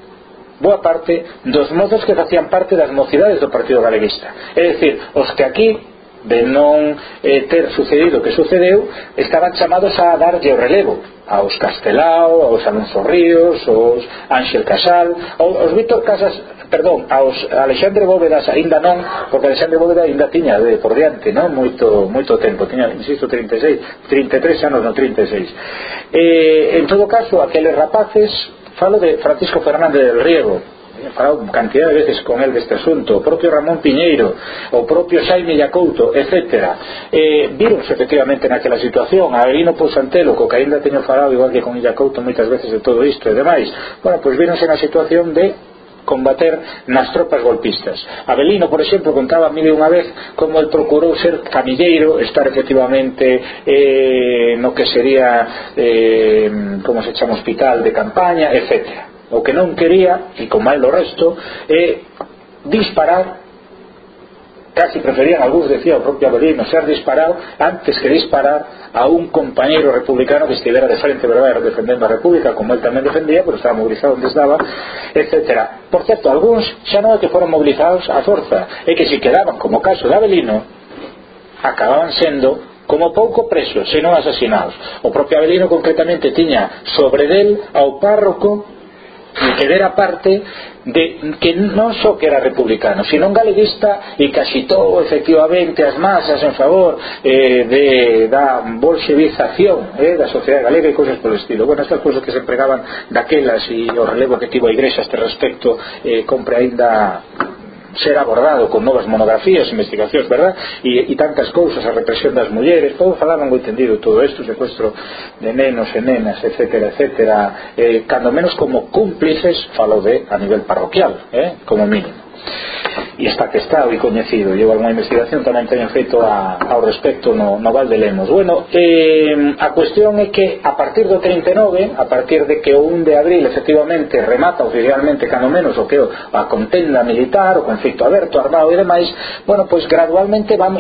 dos mozos que facían parte das mocidades do Partido Galeguista, é dicir, os que aquí de non ter sucedido o que sucedeu estaban chamados a darlle o relevo aos Castelao, aos Alonso Ríos, aos Ángel Casal, aos Víctor Casas, perdón, aos Alexandre Bóvedas aínda non, porque Alexandre Bóveda aínda tiña por diante, non, moito tempo, tiña, insisto, 33 anos, no 36. En todo caso, aqueles rapaces, falo de Francisco Fernández del Riego, falado cantidad de veces con él deste asunto, o propio Ramón Piñeiro, o propio Xaime Illacouto, etc. Víronse efectivamente naquela situación. A Avelino Pousantelo, co que ainda teño falado igual que con Illacouto moitas veces de todo isto e demais, bueno, pois víronse na situación de combater nas tropas golpistas. Avelino, por exemplo, contaba mil e unha vez como el procurou ser camilleiro, estar efectivamente no que sería como se chama, hospital de campaña, etc. O que non quería, e con mal do resto, é disparar. Casi preferían, algúns decía o propio Avelino, ser disparado antes que disparar a un compañeiro republicano que estivera de frente verdadero defendendo a República, como él tamén defendía, pero estaba mobilizado onde estaba, etc. Por certo, algúns xa non é que foron movilizados a forza, é que se quedaban, como o caso de Avelino, acababan sendo como pouco presos, senón asasinados. O propio Avelino concretamente tiña sobre del ao párroco que dera parte de que non só que era republicano, sino galeguista, e que axitou efectivamente as masas en favor da bolxevización da sociedade galega e cousas polo estilo. Bueno, estas cousas que se empregaban daquelas e o relevo que tivo a Igrexa a este respecto compre aínda ser abordado con novas monografías, investigacións, verdad? E tantas cousas, a represión das mulleres, todo falaban moi entendido todo isto, secuestro de nenos e nenas, etcétera, etcétera, cando menos como cúmplices, falo de a nivel parroquial, como mínimo. E está testado e coñecido, llevo algunha investigación tamén teñen feito ao respecto no Val de Lemos. Bueno, a cuestión é que a partir do 39, a partir de que o 1 de abril efectivamente remata oficialmente cando menos o que a contenda militar, o conflicto aberto, armado e demais, bueno, pois gradualmente van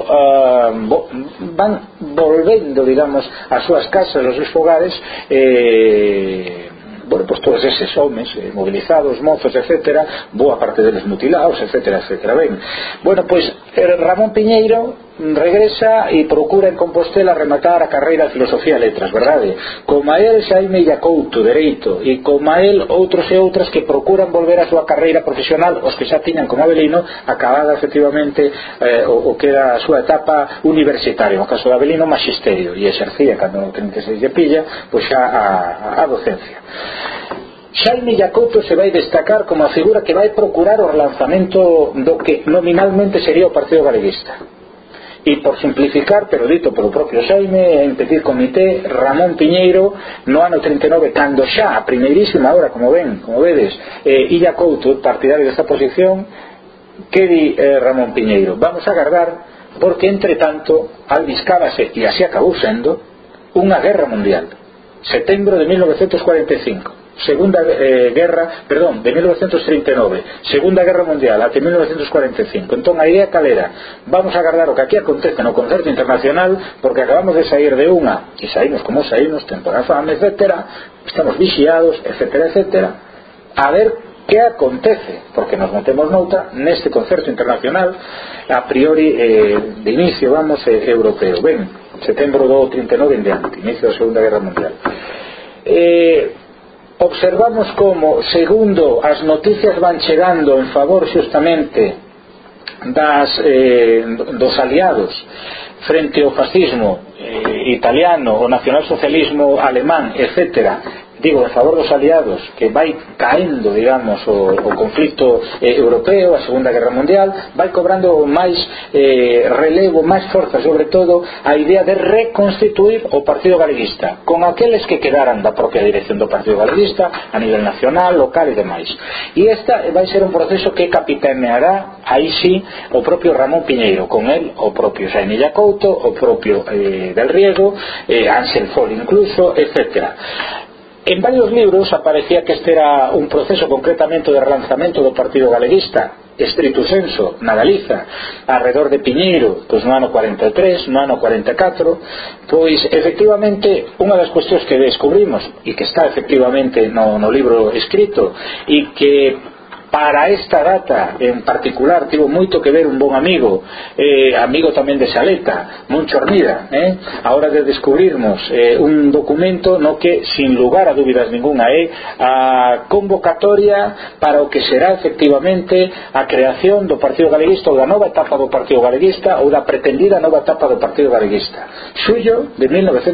volvendo, digamos, as súas casas, os seus fogares, bueno, pues todos eses homes movilizados, mozos, etcétera, boa parte deles mutilados, etcétera, etcétera. Ben, bueno, pues Ramón Piñeiro regresa e procura en Compostela rematar a carreira de Filosofía e Letras, verdade? Como a él Xaime Illacouto, Dereito, e como a él outros e outras que procuran volver a súa carreira profesional, os que xa tiñan como Avelino acabada efectivamente o que era a súa etapa universitaria, no caso de Avelino magisterio, e exercía cando no 36 de pilla, pois xa a docencia. Xaime Illacouto se vai destacar como a figura que vai procurar o relanzamento do que nominalmente sería o Partido Galeguista. E por simplificar, pero dito polo propio Xaime, en petit comité, Ramón Piñeiro no ano 39, cando xa a primeirísima hora, como vedes, Illacouto, partidario desta posición, que di Ramón Piñeiro? Vamos a agardar, porque entre tanto albiscábase, e así acabou sendo, unha guerra mundial. Setembro de 1945. Segunda guerra, perdón, de 1939, Segunda Guerra Mundial até 1945. Entón a idea calera, vamos a agardar o que aquí acontece no concerto internacional, porque acabamos de sair de unha, e saímos como saímos, temporada fame, etcétera, estamos vixiados, etcétera, etcétera, a ver que acontece, porque nos metemos noutra neste concerto internacional a priori de inicio, vamos, europeo. Ben, setembro do 39 en diante, inicio da Segunda Guerra Mundial. Observamos como, segundo as noticias van chegando en favor xustamente dos aliados frente ao fascismo italiano, o nacionalsocialismo alemán, etcétera, digo, a favor dos aliados, que vai caendo, digamos, o conflito europeo, a Segunda Guerra Mundial, vai cobrando máis relevo, máis forza, sobre todo a idea de reconstituir o Partido Galeguista con aqueles que quedaran da propia dirección do Partido Galeguista a nivel nacional, local e demais. E esta vai ser un proceso que capitaneará aí sí o propio Ramón Piñeiro, con él o propio Xaime Couto, o propio Del Riego, Ángel Fol incluso, etcétera. En varios libros aparecía que este era un proceso concretamente de relanzamento do Partido Galeguista estrito senso, na Galiza, alrededor de Piñeiro, pois no ano 43, no ano 44, pois efectivamente unha das cuestións que descubrimos e que está efectivamente no libro escrito e que para esta data en particular tivo moito que ver un bon amigo, amigo tamén de Xaleta, Moncho Armida, a hora de descubrirmos un documento no que sin lugar a dúbidas ninguna é a convocatoria para o que será efectivamente a creación do Partido Galeguista ou da nova etapa do Partido Galeguista ou da pretendida nova etapa do Partido Galeguista, xullo de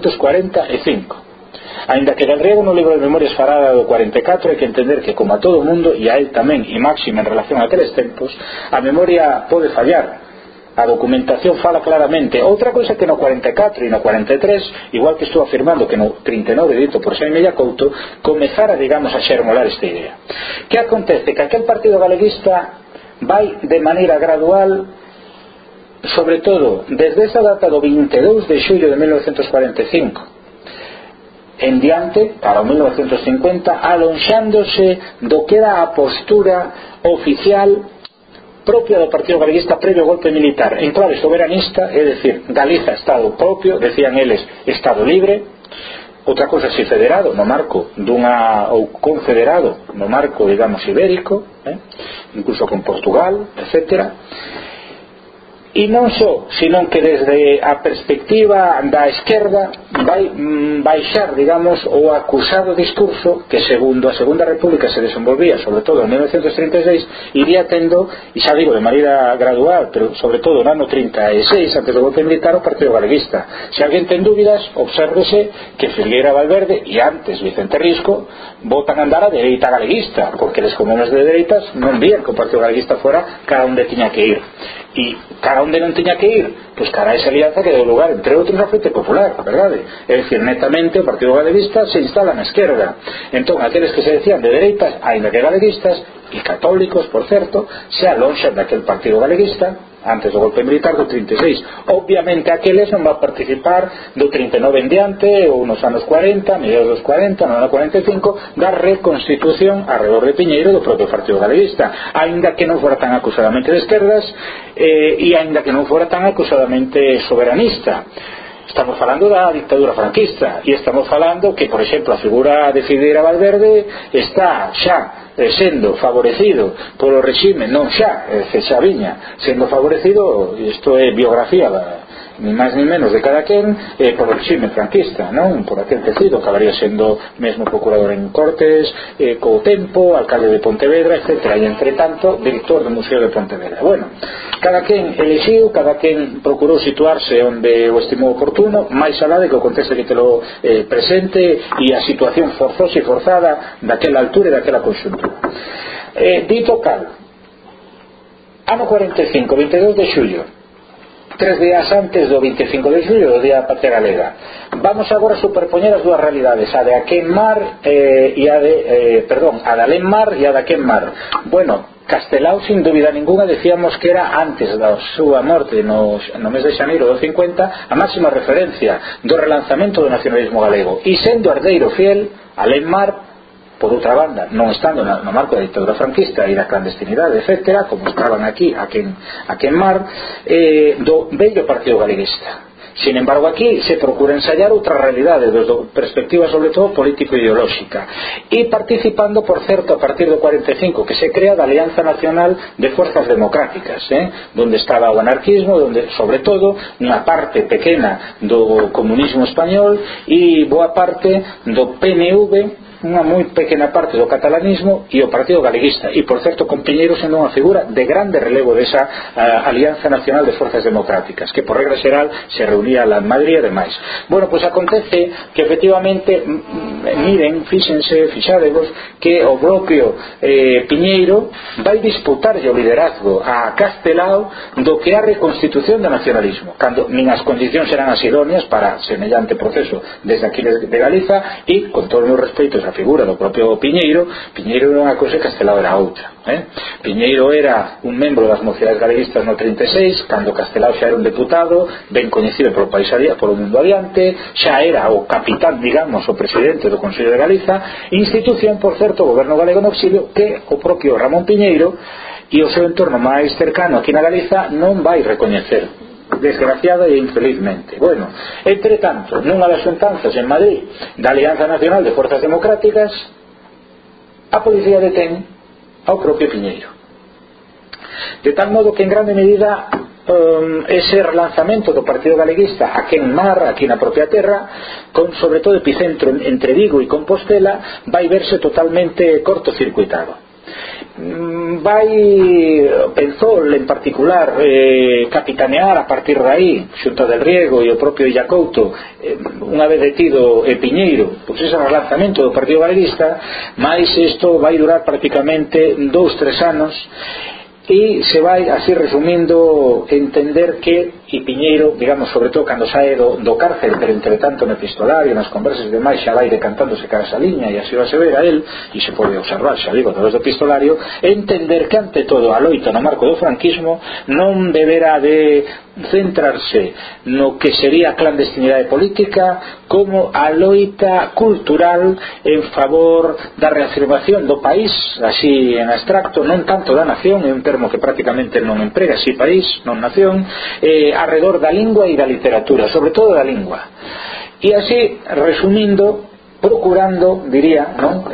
1945. Ainda que Del Riego no libro de Memorias fará do 44, hai que entender que, como a todo o mundo, e a él tamén, e máxima en relación a aqueles tempos, a memoria pode fallar, a documentación fala claramente. Outra coisa que no 44 e no 43, igual que estou afirmando que no 39 dito por Xaime Couto, comezara, digamos, a xermolar esta idea. Que acontece? Que aquel Partido Galeguista vai de maneira gradual, sobre todo desde esa data do 22 de xullo de 1945 en diante, para o 1950, alonxándose do que era a postura oficial propia do Partido Galeguista previo ao golpe militar, en clave soberanista, é dicir, Galiza Estado propio, decían eles, Estado libre, outra cosa si federado no marco dunha, ou confederado no marco, digamos, ibérico, incluso con Portugal, etcétera. E non só, senón que desde a perspectiva da esquerda vai baixar, digamos, o acusado discurso que segundo a Segunda República se desenvolvía, sobre todo en 1936, iría tendo, e xa digo de maneira gradual, pero sobre todo no ano 36, antes do golpe militar, o Partido Galeguista. Se alguén ten dúbidas, obsérvese que Filgueira Valverde e antes Vicente Risco botan a andar a dereita galeguista, porque les comunes de dereitas non vían que o Partido Galeguista fora cara onde tiña que ir. E cara onde non tiña que ir, pois cara a esa alianza que deu lugar, entre outros, a Frente Popular, a verdade. É dicir, netamente o Partido Galeguista se instala na esquerda. Entón, aqueles que se decían de dereitas, aínda que galeguistas, e católicos, por certo, se alonxan daquel Partido Galeguista antes do golpe militar do 36. Obviamente aqueles non va a participar do 39 en diante ou nos anos 40, mediados dos 40, no ano 45, da reconstitución alrededor de Piñeiro do propio Partido Galeguista, aínda que non fora tan acusadamente de esquerdas e aínda que non fora tan acusadamente soberanista. Estamos falando da dictadura franquista e estamos falando que, por exemplo, a figura de Filgueira Valverde está xa sendo favorecido polo regime, non xa, xa viña sendo favorecido, isto é biografía ni máis ni menos de cada quen, por o regime franquista, non? Por aquel tecido acabaría sendo mesmo procurador en Cortes, co tempo alcalde de Pontevedra, etc. E entre tanto director do Museo de Pontevedra. Bueno, cada quen elixiu, cada quen procurou situarse onde o estimou oportuno, máis alá de que o contexto que te lo presente e a situación forzosa e forzada daquela altura e daquela conxuntura. Dito cal, ano 45, 22 de xullo, 3 días antes do 25 de xullo, do Día da Patria Galega. Vamos agora a superpoñer as dúas realidades, a de Aquenmar e a de a de Alenmar e a de Aquenmar. Bueno, Castelao, sin dúbida ninguna, decíamos que era antes da súa morte no mes de xaneiro do 50 a máxima referencia do relanzamento do nacionalismo galego, e sendo herdeiro fiel Alenmar, por outra banda, non estando no marco da dictadura franquista e da clandestinidade, etc., como estaban aquí a Quenmar, do vello Partido Galeguista. Sin embargo, aquí se procura ensayar outra realidade desde perspectiva, sobre todo, político-ideolóxica, e participando, por certo, a partir do 45, que se crea da Alianza Nacional de Fuerzas Democráticas, donde estaba o anarquismo, donde, sobre todo, unha parte pequena do comunismo español e boa parte do PNV, unha moi pequena parte do catalanismo e o Partido Galeguista, e por certo con Piñeiro sendo unha figura de grande relevo desa Alianza Nacional de Forzas Democráticas, que por regra xeral se reunía en Madrid e demais. Bueno, pois acontece que efectivamente miren, fixadevos que o propio Piñeiro vai disputarlle o liderazgo a Castelao do que a reconstitución do nacionalismo, cando nin as condicións eran as idóneas para semellante proceso desde aquí de Galiza, e con todo o meu respeito a figura do propio Piñeiro era unha cosa e Castelao era outra, Piñeiro era un membro das mocidades galeguistas no 36, cando Castelao xa era un deputado ben coñecido polo país, polo mundo adiante, xa era o capitán, digamos, o presidente do Consello de Galiza, institución, por certo, o goberno galego no exilio, que o propio Ramón Piñeiro e o seu entorno máis cercano aquí na Galiza non vai recoñecer, desgraciada e infelizmente. Bueno, entre tanto, nunha das xuntanzas en Madrid da Alianza Nacional de Forzas Democráticas, a policía detén ao propio Piñeiro, de tal modo que en grande medida ese relanzamento do Partido Galeguista aquí en Mar, aquí na propia terra, con sobre todo epicentro entre Vigo e Compostela, vai verse totalmente cortocircuitado. Pensou en particular capitanear a partir de aí xunto del Riego e o propio Illacouto, unha vez detido Piñeiro, pois ese relanzamento do Partido Galeguista, mas isto vai durar prácticamente 2-3 anos, e se vai así resumindo entender que Piñeiro, digamos, sobre todo cando sae do cárcel, pero entre tanto no epistolario, nas conversas e demais, xa vai decantándose cara esa liña, e así vai se ver a él, e se pode observar, xa digo, a través do epistolario, entender que ante todo a loita no marco do franquismo non deberá de centrarse no que sería a clandestinidade política, como a loita cultural en favor da reafirmación do país, así en abstracto, non tanto da nación, é un termo que prácticamente non emprega, así país, non nación, arredor da lingua e da literatura, sobre todo da lingua, e así, resumindo, procurando, diría, non?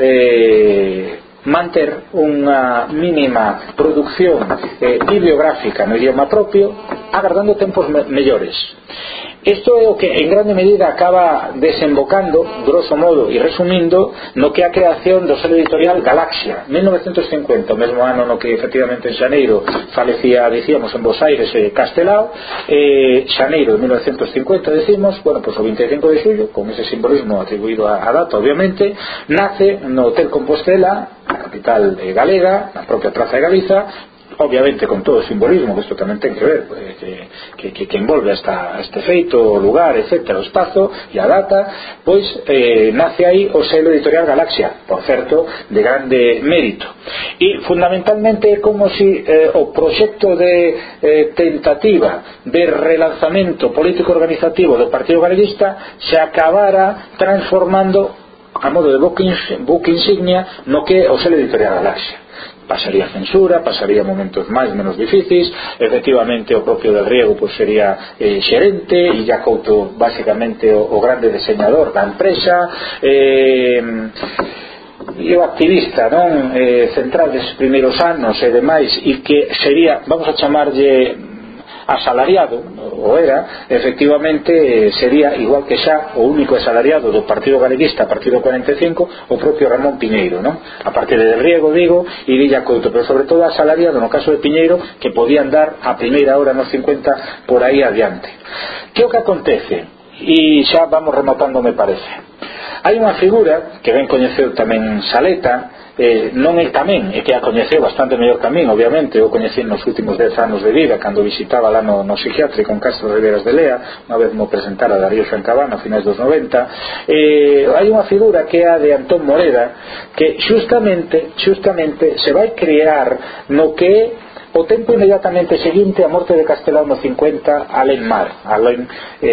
Manter unha mínima produción bibliográfica no idioma propio, agardando tempos mellores. Isto é o que en grande medida acaba desembocando, grosso modo e resumindo, no que é a creación do selo editorial Galaxia 1950, o mesmo ano no que efectivamente en xaneiro falecía, dicíamos, en Bos Aires Castelao, xaneiro de 1950 decimos, bueno, pois o 25 de xullo, con ese simbolismo atribuído a data, obviamente, nace no Hotel Compostela, a capital galega, na propia Praza de Galiza, obviamente con todo o simbolismo que isto tamén ten que ver, que envolve este feito, o lugar, etc., o espazo e a data, pois nace aí o selo editorial Galaxia, por certo, de grande mérito, e fundamentalmente é como si o proxecto de tentativa de relanzamento político organizativo do Partido Galeguista se acabara transformando a modo de buque insignia no que é o selo editorial Galaxia. Pasaría censura, pasaría momentos máis menos difíciles, efectivamente o propio del Riego pues sería xerente, e Illacouto basicamente o grande diseñador da empresa, e o activista, non, central deses primeiros anos e demais, e que sería, vamos a chamarlle asalariado, o era, efectivamente sería, igual que xa, o único asalariado do Partido Galeguista a partir do 45, o propio Ramón Piñeiro, non? A partir de Riego, digo, e de Illacouto, pero sobre todo asalariado no caso de Piñeiro, que podían dar a primeira hora nos 50 por aí adiante. Que o que acontece? E xa vamos rematando, me parece. Hai unha figura que ben coñeceu tamén Saleta, non é tamén, é que a coñeceu bastante mellor que a min, obviamente, eu coñeci nos últimos 10 anos de vida, cando visitaba lá no psiquiátrico en Castro Riberas de Lea, unha vez mo presentara Darío Xancabana a finais dos 90. Hai unha figura que é a de Antón Moreda, que justamente se vai crear no que é o tempo inmediatamente seguinte a morte de Castelao no 50 alén mar,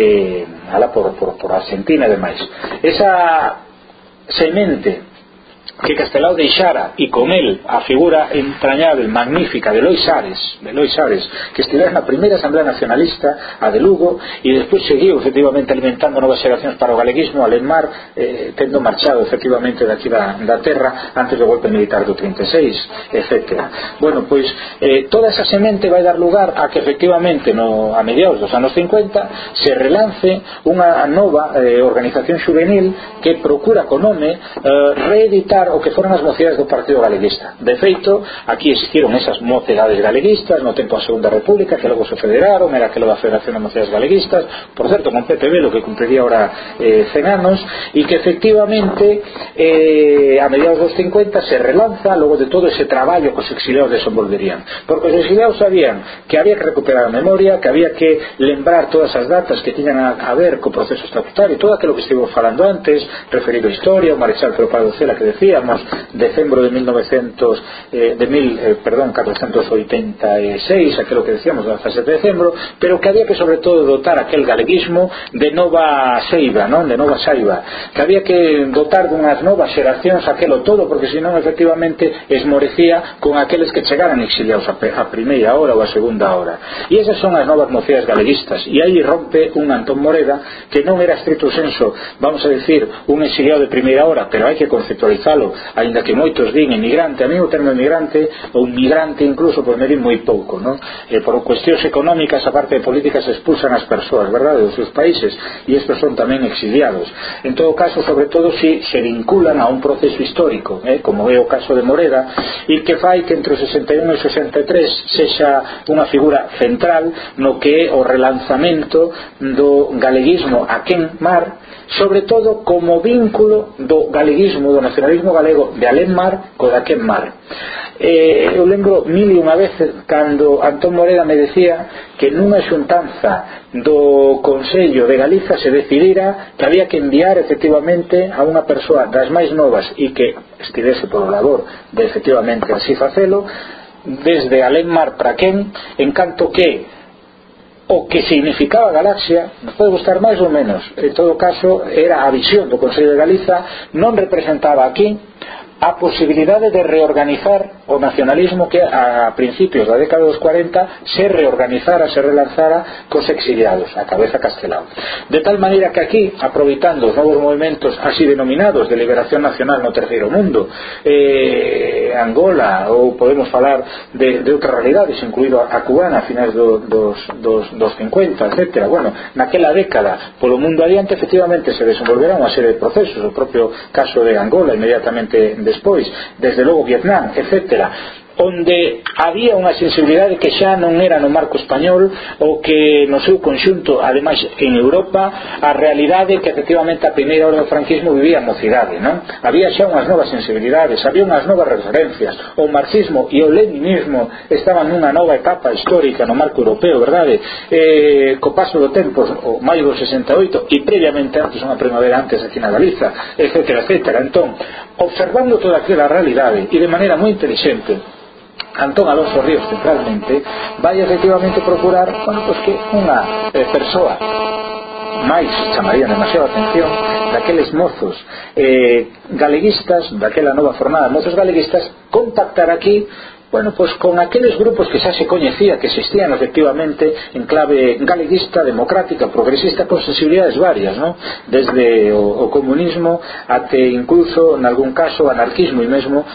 alá por Argentina e demais. Esa semente que Castelao deixara, e con él a figura entrañable, magnífica de Lois Ares, que estivera na primeira Asamblea Nacionalista, a de Lugo, e despois seguiu efectivamente alimentando novas xeracións para o galeguismo, Alemar tendo marchado efectivamente daqui da terra antes do golpe militar do 36, etc. Bueno, pois toda esa semente vai dar lugar a que efectivamente a mediados dos anos 50 se relance unha nova organización juvenil que procura con nome reeditar o que foron as mocidades do Partido Galeguista. De feito, aquí existiron esas mocidades galeguistas no tempo da Segunda República, que logo se federaron, era aquela da Federación de Mocidades Galeguistas, por certo, con Pepe Velo, que cumpriría ahora 100 anos, e que efectivamente a mediados dos 50 se relanza logo de todo ese traballo que os exiliados desenvolverían, porque os exiliados sabían que había que recuperar a memoria, que había que lembrar todas as datas que tiñan a ver co proceso estatutario, todo aquilo que estivemos falando antes, referido a historia, o Marechal Pero Pardo Cela que decía decembro de 1486, aquilo que decíamos do 17 de decembro, pero que había que sobre todo dotar aquel galeguismo de nova seiva, non? De nova saiva, que había que dotar dunhas novas xeracións aquelo todo, porque senón efectivamente esmorecía con aqueles que chegaran exiliados a primeira hora ou a segunda hora. E esas son as novas mocidades galeguistas, e aí rompe un Antón Moreda que non era estricto senso, vamos a decir, un exiliado de primeira hora, pero hai que conceptualizalo, aínda que moitos din emigrante. A mí o termo emigrante ou migrante incluso pois me di moi pouco, non? Por cuestións económicas, a parte de políticas, expulsan as persoas, verdade, dos seus países, e estes son tamén exiliados. En todo caso, sobre todo si se vinculan a un proceso histórico, como é o caso de Moreda, e que fai que entre o 61 e o 63 sexa unha figura central no que é o relanzamento do galeguismo a quenmar, sobre todo como vínculo do galeguismo, do nacionalismo galego de Alemar co da quenmar. Eu lembro mil e unha vez cando Antón Moreda me decía que nunha xuntanza do Consello de Galiza se decidira que había que enviar efectivamente a unha persoa das máis novas e que estivese polo labor de efectivamente así facelo desde Alemar para quen, en canto que o que significaba Galaxia nos pode gustar máis ou menos, en todo caso era a visión do Consello de Galiza, non representaba aquí a posibilidade de reorganizar o nacionalismo que a principios da década dos 40 se reorganizara, se relanzara cos exiliados, a cabeza Castelao, de tal maneira que aquí, aproveitando os novos movimentos así denominados de liberación nacional no terceiro mundo, Angola, ou podemos falar de outras realidades, incluído a cubana a finais dos 50, etc. Bueno, naquela década polo mundo adiante efectivamente se desenvolverá unha serie de procesos, o propio caso de Angola inmediatamente despois, desde logo Vietnam, etc., onde había unha sensibilidade que xa non era no marco español ou que no seu conxunto, ademais en Europa, a realidade que efectivamente a primeira hora do franquismo vivía a mocidade, non? Había xa unhas novas sensibilidades, había unhas novas referencias, o marxismo e o leninismo estaban nunha nova etapa histórica no marco europeo, verdade? Co paso do tempo, o maio do 68 e previamente antes, unha primavera antes aquí na Galiza, etc., etc. Entón, observando toda aquela realidade e de maneira moi inteligente, Antón Alonso Ríos centralmente vai efectivamente procurar, bueno, pues que unha persoa máis chamaría demasiada atención daqueles mozos galeguistas, daquela nova fornada de mozos galeguistas, contactar aquí, bueno, pues con aqueles grupos que xa se coñecía que existían efectivamente en clave galeguista, democrática, progresista, con sensibilidades varias, ¿no? Desde o comunismo até incluso, en algún caso, anarquismo e mesmo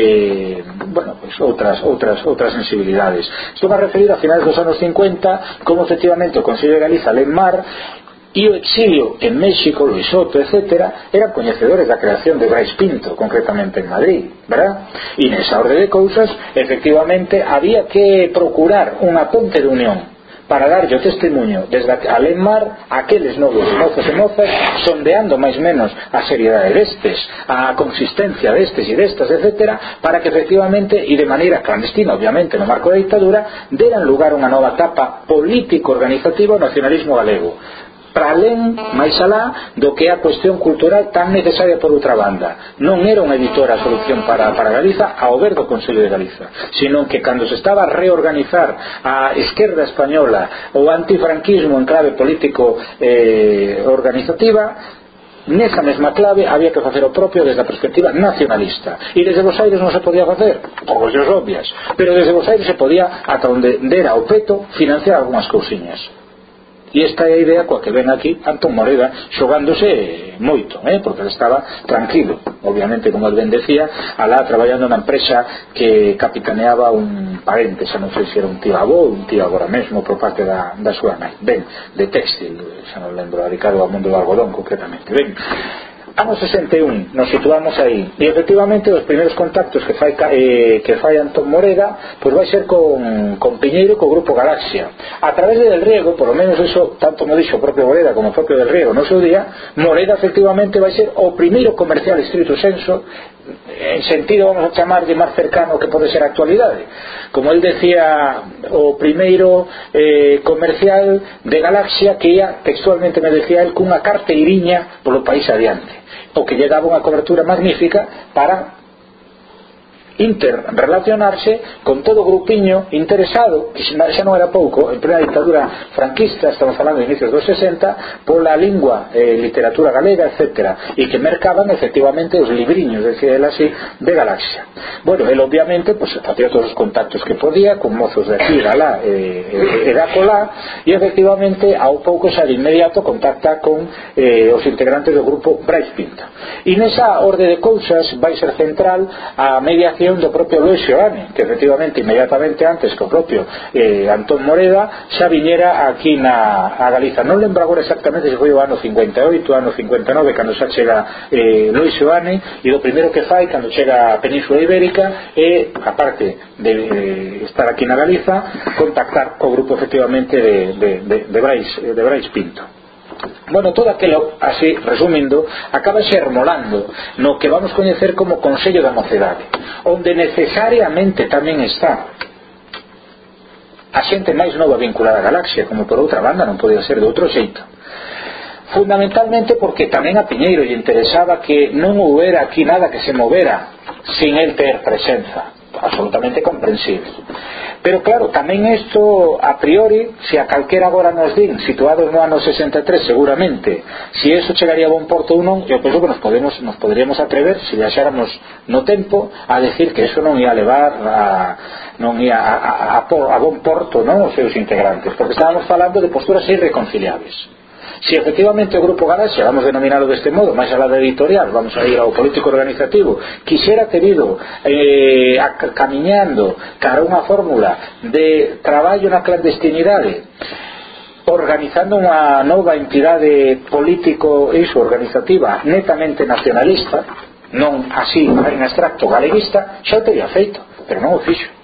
bueno, pues outras sensibilidades. Estou a referir a finales dos anos 50 como efectivamente o Consello de Galiza, Alemar e o exilio en México, Luis Soto, etc., eran coñecedores da creación de Brais Pinto, concretamente en Madrid, verdad? E nesa orde de cousas, efectivamente, había que procurar unha ponte de unión para darlle o testemunho desde Alemar a aqueles novos mozos e mozas, sondeando máis menos a seriedade destes, a consistencia destes e destas, etc., para que efectivamente, e de maneira clandestina, obviamente, no marco da dictadura, deran lugar unha nova etapa político-organizativa ao nacionalismo galego, para alén, máis alá do que é a cuestión cultural tan necesaria por outra banda. Non era unha editora a solución para Galiza ao ver do Consello de Galiza, sino que cando se estaba a reorganizar a esquerda española o antifranquismo en clave político organizativa, nesa mesma clave había que facer o propio desde a perspectiva nacionalista, e desde Bos Aires non se podía facer por cuestións obvias, pero desde Bos Aires se podía, ata onde dera o peto, financiar algunhas cousiñas. E esta é a idea coa que ven aquí Antón Moreda xogándose moito, porque ele estaba tranquilo, obviamente, como ele ben decía, alá traballando na empresa que capitaneaba un parente, xa non sei se era un tío avó ou un tío agora mesmo por parte da súa nai, ben, de textil, xa non lembro, dedicado ao mundo do algodón concretamente. Ben, ano 61 nos situamos aí, e efectivamente os primeiros contactos que fai Antón Moreda pois vai ser con Piñeiro, co grupo Galaxia, a través de Del Riego, por lo menos eso tanto me dixo o propio Moreda como o propio Del Riego no seu día. Moreda efectivamente vai ser o primeiro comercial estrito senso, en sentido, vamos a chamarlle máis cercano que pode ser a actualidade, como el decía, o primeiro comercial de Galaxia que ia, textualmente me decía el, cunha carteiriña polo país adiante, o que lle daba unha cobertura magnífica para interrelacionarse con todo o grupiño interesado, que xa non era pouco, en plena dictadura franquista, estamos falando de inicios dos 60, pola lingua, literatura galega, etc., e que mercaban efectivamente os libriños, decía él así, de Galaxia. Bueno, él obviamente pues facía todos os contactos que podía con mozos de aquí, alá e da colá, e efectivamente ao pouco xa de inmediato contacta con os integrantes do grupo Brais Pinto, e nesa orde de cousas vai ser central a mediación do propio Luis Seoane, que efectivamente inmediatamente antes que o propio Antón Moreda xa viñera aquí a Galiza. Non lembro agora exactamente se foi o ano 58, ano 59, cando xa chega Luis Seoane, e o primeiro que fai cando chega a Península Ibérica é, aparte de estar aquí na Galiza, contactar co grupo efectivamente de Brais Pinto. Bueno, todo aquilo, así, resumindo, acaba xermolando no que vamos coñecer como Consello da Mocedade, onde necesariamente tamén está a xente máis nova vinculada a Galaxia, como por outra banda non podía ser de outro xeito, fundamentalmente porque tamén a Piñeiro lle interesaba que non houbera aquí nada que se movera sin el ter presenza, absolutamente comprensible. Pero claro, tamén isto a priori, se a calquera agora nos din, situados no ano 63 seguramente, se eso chegaría a bon porto ou non, eu penso que nos poderíamos atrever, se viaxáramos no tempo, a decir que eso non ia levar a bon porto, non, os seus integrantes, porque estábamos falando de posturas irreconciliables. Si efectivamente o Grupo Galaxia, vamos a denominarlo deste modo, máis alá da editorial, vamos a ir ao político organizativo, quixera ter ido camiñando cara a unha fórmula de traballo na clandestinidade, organizando unha nova entidade político organizativa netamente nacionalista, non así en abstracto galeguista, xa o teria feito, pero non o fixo.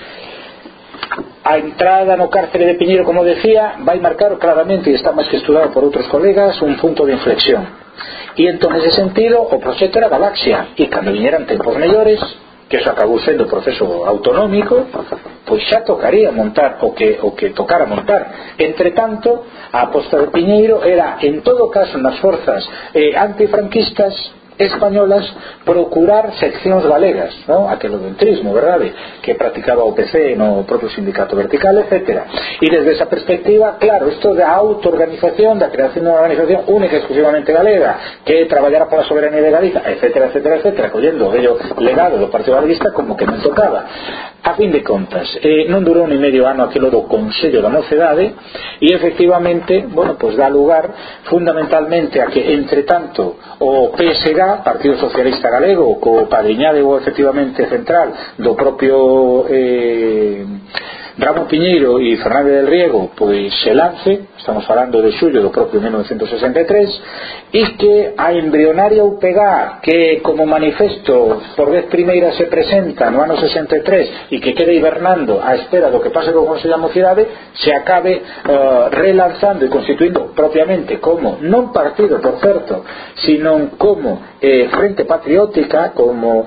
A entrada no cárcere de Piñeiro, como decía, vai marcar claramente, e está máis que estudado por outros colegas, un punto de inflexión. E entón, nese sentido, o proxecto era Galaxia, e cando viñeran tempos mellores, que eso acabou sendo o proceso autonómico, pois xa tocaría montar o que tocara montar. Entre tanto, a aposta de Piñeiro era, en todo caso, nas forzas antifranquistas españolas, procurar seccións galegas, ¿no? Aquelo do entrismo, verdade, que practicaba o PC no propio sindicato vertical, etc. E desde esa perspectiva, claro, isto da autoorganización, da creación de unha organización única e exclusivamente galega, que traballara pola soberanía de Galiza, etc., collendo o vello legado do Partido Galeguista, como que non tocaba. A fin de contas, non durou ni medio ano aquilo do Consello da Mocedade, e efectivamente, bueno, pues dá lugar fundamentalmente a que, entre tanto, o PSG, Partido Socialista Galego, co padriñado efectivamente central do propio Ramón Piñeiro e Fernández del Riego, pois se lance, estamos falando de xullo do propio 1963, e que a embrionaria UPG, que como manifesto por vez primeira se presenta no ano 63 e que queda hibernando á espera do que pase co Consello da Mocidade, se acabe relanzando e constituindo propiamente como, non partido por certo, sino como Frente Patriótica, como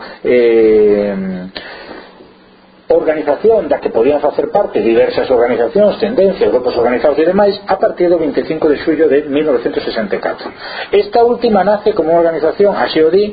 organización da que podían facer parte diversas organizacións, tendencias, grupos organizados e demais, a partir do 25 de xullo de 1964. Esta última nace como unha organización, así o di,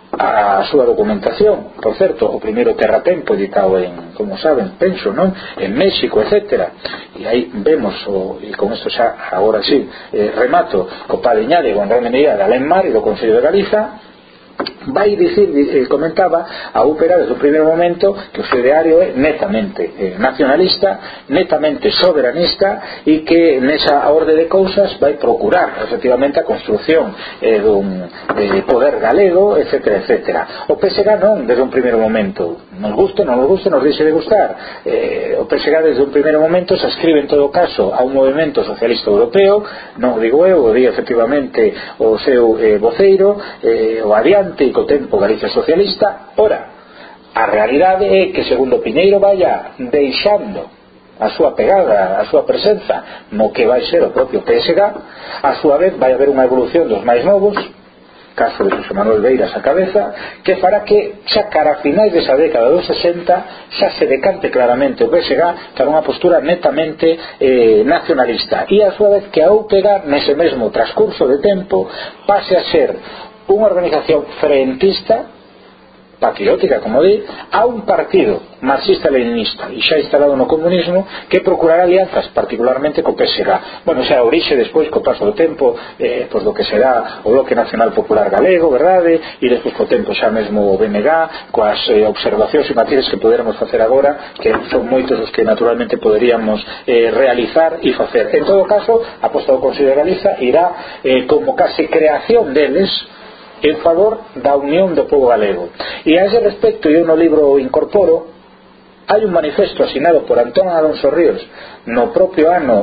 a súa documentación. Por certo, o primeiro terratempo editado en, como saben, penso, non? En México, etc. E aí vemos, e con isto xa agora sí remato, co padiñade con grande medida da Lenmar e do Consello de Galiza, vai dicir, comentaba a ópera desde o primeiro momento que o seu ideario é netamente nacionalista, netamente soberanista, e que nesa orde de cousas vai procurar efectivamente a construcción dun poder galego, etc, etc. O PSG non, desde un primeiro momento, nos guste, non nos guste, nos deixe de gustar, o PSG desde un primeiro momento se ascribe en todo caso a un movimento socialista europeo, non o digo eu, o di efectivamente o seu voceiro, o adiante e co tempo Galicia socialista. Ora, a realidade é que segundo Piñeiro vaya deixando a súa pegada, a súa presenza no que vai ser o propio PSG, a súa vez vai haber unha evolución dos máis novos, caso de José Manuel Beiras a cabeza, que fará que xa cara a finais desa década dos 60 xa se decante claramente o PSG para unha postura netamente nacionalista, e a súa vez que a UPG nese mesmo transcurso de tempo pase a ser unha organización frentista, patriótica, como di, a un partido marxista-leninista e xa instalado no comunismo, que procurará alianzas particularmente co PSG. Bueno, xa a orixe despois co paso do tempo pois do que será o Bloque Nacional Popular Galego, verdade, e despois co tempo xa mesmo o BNG, coas observacións e matices que poderemos facer agora, que son moitos os que naturalmente poderíamos realizar e facer. En todo caso, a posta do Consello de Galiza irá como case creación deles en favor da unión do povo galego. E a ese respecto, eu no libro incorporo, hai un manifesto asinado por Antón Alonso Ríos no propio ano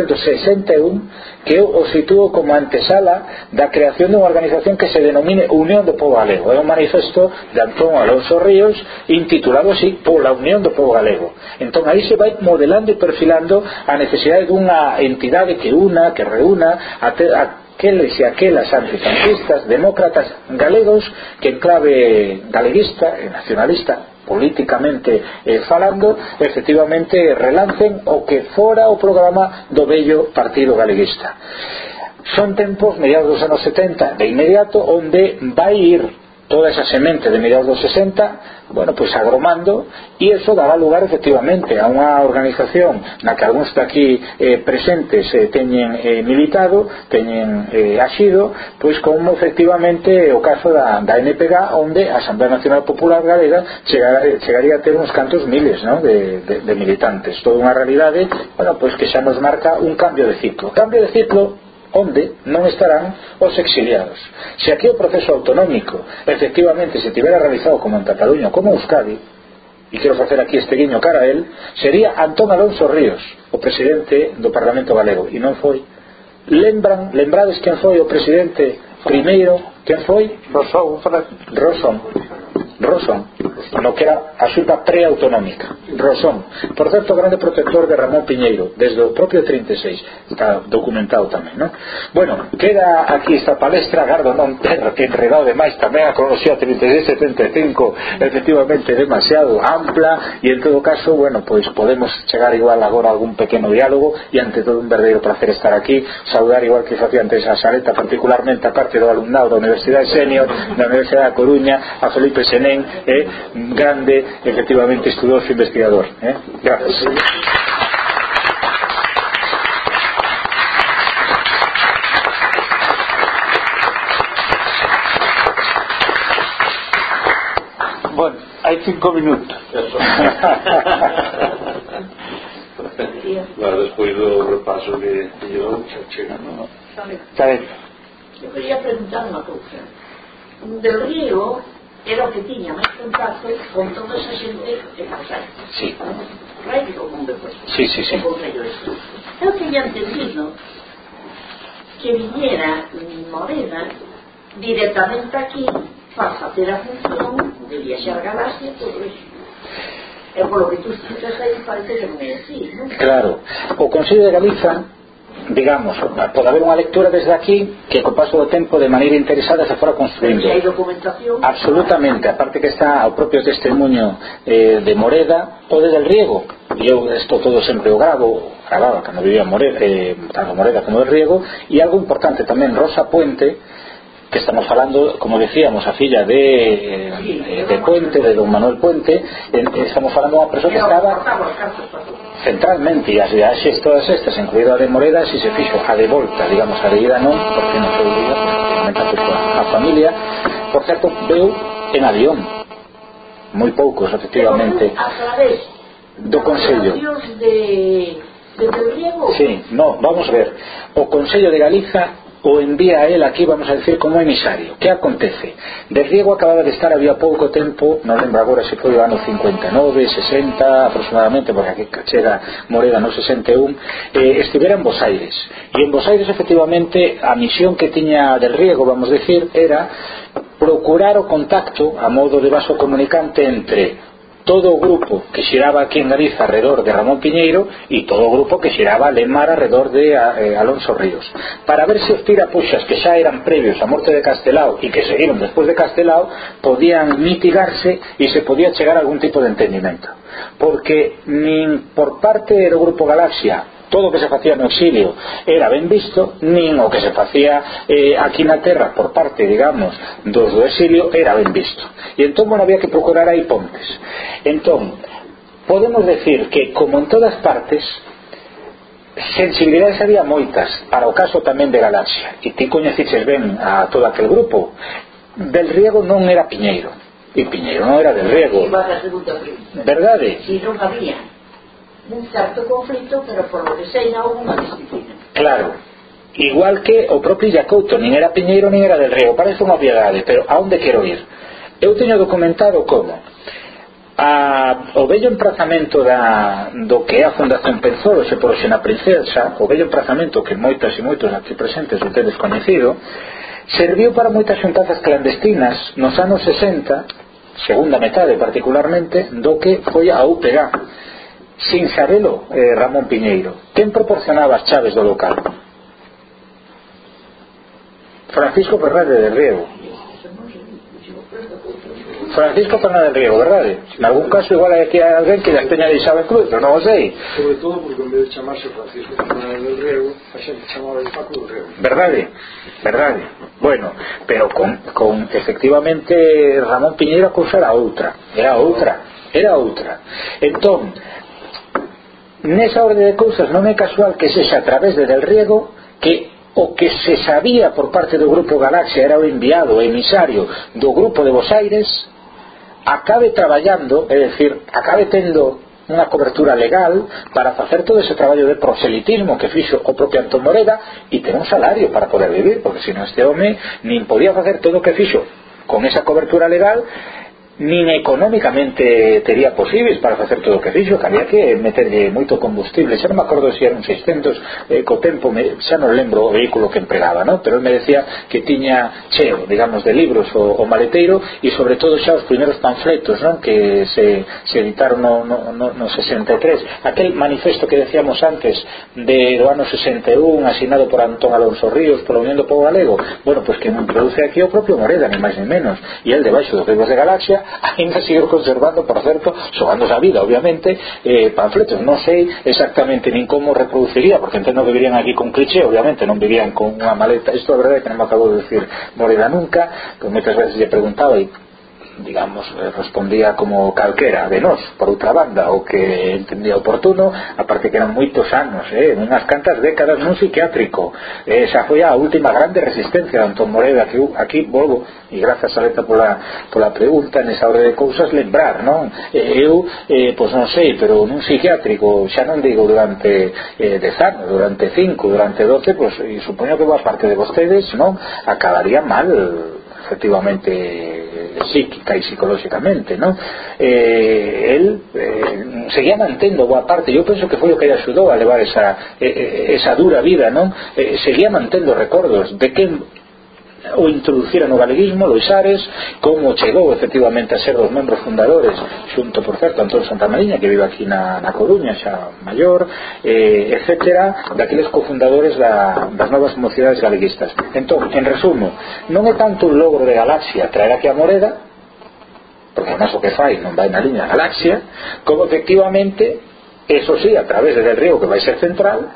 1961 que eu o sitúo como antesala da creación dunha organización que se denomine Unión do Povo Galego. É un manifesto de Antón Alonso Ríos intitulado así, pola Unión do Povo Galego. Entón aí se vai modelando e perfilando a necesidade dunha entidade que una, que reúna aqueles e aquelas antifranquistas, demócratas galegos, que en clave galeguista e nacionalista políticamente falando, efectivamente relancen o que fora o programa do vello partido galeguista. Son tempos, mediados dos anos 70 de inmediato, onde vai ir toda esa semente de mediados dos 60, bueno, pues agromando, e eso dará lugar efectivamente a unha organización na que algúns de aquí presentes teñen militado, teñen axido, pois como efectivamente o caso da NPG, onde a Asamblea Nacional Popular Galega chegaría a ter uns cantos miles, ¿no?, de militantes. Toda unha realidade, bueno, pois que xa nos marca un cambio de ciclo onde non estarán os exiliados. Se aquí o proceso autonómico efectivamente se tivera realizado como en Cataluña, como Euskadi, e quero facer aquí este guiño cara a él, sería Antón Alonso Ríos o presidente do Parlamento Galego, e non foi. Lembrades quen foi o presidente primeiro? Quen foi? Rosón, no que era a xunta preautonómica. Rosón, por certo, grande protector de Ramón Piñeiro desde o propio 36, está documentado tamén, non? Bueno, queda aquí esta palestra, gardo non ter enredado demais tamén a cronoloxía 36-75, efectivamente demasiado ampla, e en todo caso, bueno, pois podemos chegar igual agora a algún pequeno diálogo, e ante todo un verdadeiro placer estar aquí, saudar igual que facía antes a Sareta, particularmente a parte do alumnado da Universidade Senior da Universidade da Coruña, a Felipe Senén, grande, efectivamente, estudioso e investigador. Gracias. Bueno, hai 5 minutos. Claro, despois do repaso que llevou, xa chega, non? Eu quería preguntar unha cousa. Del Río era o que tiña máis contacto con toda esa xente de Casal. Sí. Rei do mundo, pues. Sí. Eu teña entendido que viñera Morena directamente aquí para facer a función de viaxar Galaxia e todo iso. E polo que tú explicas aí parece que non é así, non? Claro, o Consello de Galiza, digamos, pode haber unha lectura desde aquí que co paso do tempo de maneira interesada se fora construindo. Hai documentación? Absolutamente, aparte que está o propio testemunho de Moreda o de Del Riego, e eu isto todo sempre o gravaba cando vivía Moreda, tanto Moreda como Del Riego, e algo importante tamén, Rosa Puente que estamos falando, como decíamos, a filla de Puente, de don Manuel Puente, estamos falando de unha persoa que estaba centralmente, e as viaxes todas estas, incluída a de Moreda, si se fixo a de volta, digamos, a de ida non, porque non foi vida, porque a familia, por certo, veu en avión, moi poucos, efectivamente, a través do Consello de Del Riego. Sí, no, vamos a ver, o Consello de Galiza o envía a él aquí, vamos a decir, como emisario. Que acontece? Del Riego acababa de estar había pouco tempo, non lembro agora se foi o ano 59, 60 aproximadamente, porque aquí chega Moreda no 61, estivera en Bos Aires, e en Bos Aires efectivamente a misión que tiña Del Riego, vamos a decir, era procurar o contacto a modo de vaso comunicante entre todo o grupo que xiraba aquí en Galiza alrededor de Ramón Piñeiro e todo o grupo que xiraba a Lemar alrededor de Alonso Ríos, para ver se os tirapuxas que xa eran previos á morte de Castelao e que seguiron despois de Castelao podían mitigarse e se podía chegar a algún tipo de entendimento, porque nin por parte do grupo Galaxia todo o que se facía no exilio era ben visto, nin o que se facía aquí na terra por parte, digamos, dos do exilio era ben visto. E entón, bueno, había que procurar aí pontes. Entón, podemos decir que, como en todas partes, sensibilidades había moitas, para o caso tamén de Galaxia, e ti coñeciches ben a todo aquel grupo. Del Riego non era Piñeiro, e Piñeiro non era Del Riego, verdade? Si non había un certo conflito, pero por lo que sei non houve unha disciplina. Claro, igual que o propio Illacouto nin era Piñeiro nin era Del Riego, parece unha obviedade, pero a onde quero ir? Eu teño documentado como o bello emprazamento do que é a Fundación Penzolo, se por hoxe na Princesa, o bello emprazamento que moitas e moitos aquí presentes o tedes coñecido, serviu para moitas xuntanzas clandestinas nos anos 60, segunda metade particularmente, do que foi a UPG. Sin sabelo, Ramón Piñeiro, quen proporcionaba as chaves do local? Francisco Fernández del Riego. Francisco Fernández del Riego, verdade? En algún caso igual hai aquí alguén que las teña deixado en cruz, pero non o sei. Sobre todo porque en vez de chamarse Francisco Fernández del Riego, a xente chamaba de Paco del Riego. Verdade, verdade. Bueno, pero con efectivamente Ramón Piñeiro a cousa era outra. Entón, nesa orde de cousas non é casual que sexa a través de Del Riego que o que se sabía por parte do grupo Galaxia era o enviado, o emisario do grupo de Bos Aires, acabe traballando, é dicir, acabe tendo unha cobertura legal para facer todo ese traballo de proselitismo que fixo o propio Antón Moreda e ter un salario para poder vivir, porque se non este home nin podía facer todo o que fixo con esa cobertura legal, nin económicamente tería posibles para facer todo o que fixo, que había que meterlle moito combustible. Xa non me acordo se eran 600 co tempo, xa non lembro o vehículo que empregaba, ¿no? Pero él me decía que tiña cheo, digamos, de libros o maleteiro, e sobre todo xa os primeiros panfletos, ¿no? Que se editaron no 63, aquel manifesto que decíamos antes do ano 61, asinado por Antón Alonso Ríos pola Unión do Pobo Galego. Bueno, pues que me introduce aquí o propio Moreda, ni máis ni menos, e el debaixo dos libros de Galaxia ainda sigo conservando, por certo, xogándose a vida, obviamente, panfletos. Non sei exactamente nin como reproduciría, porque entendo que virían aquí con cliché, obviamente non vivían con unha maleta. Isto é verdade que non me acabo de decir Moreda nunca, pues moitas veces lle preguntaba e digamos, respondía como calquera de nós, por outra banda, o que entendía oportuno, aparte que eran moitos anos, unhas cantas décadas nun psiquiátrico. Esa foi a última grande resistencia de Antón Moreda, que aquí volvo, e grazas a Leta pola pregunta, nesa orde de cousas, lembrar, non? Eu, pois non sei, pero nun psiquiátrico, xa non digo durante 10 anos, durante 5, durante 12, pois supoño que boa parte de vostedes, non? Acabaría mal, efectivamente, psíquica e psicolóxicamente, non? El seguía mantendo boa parte, eu penso que foi o que lle axudou a levar esa dura vida, non? Seguía mantendo recordos de quen o introducira no galeguismo, Lois Ares, como chegou efectivamente a ser dos membros fundadores, xunto, por certo, Antón Santamariña, que vive aquí na Coruña, xa maior, etcétera, daqueles cofundadores das novas mocidades galeguistas. Entón, en resumo, non é tanto un logro de Galaxia traer aquí a Moreda, porque además o que fai non vai na liña Galaxia, como efectivamente, eso sí, a través de Del Riego, que vai ser central,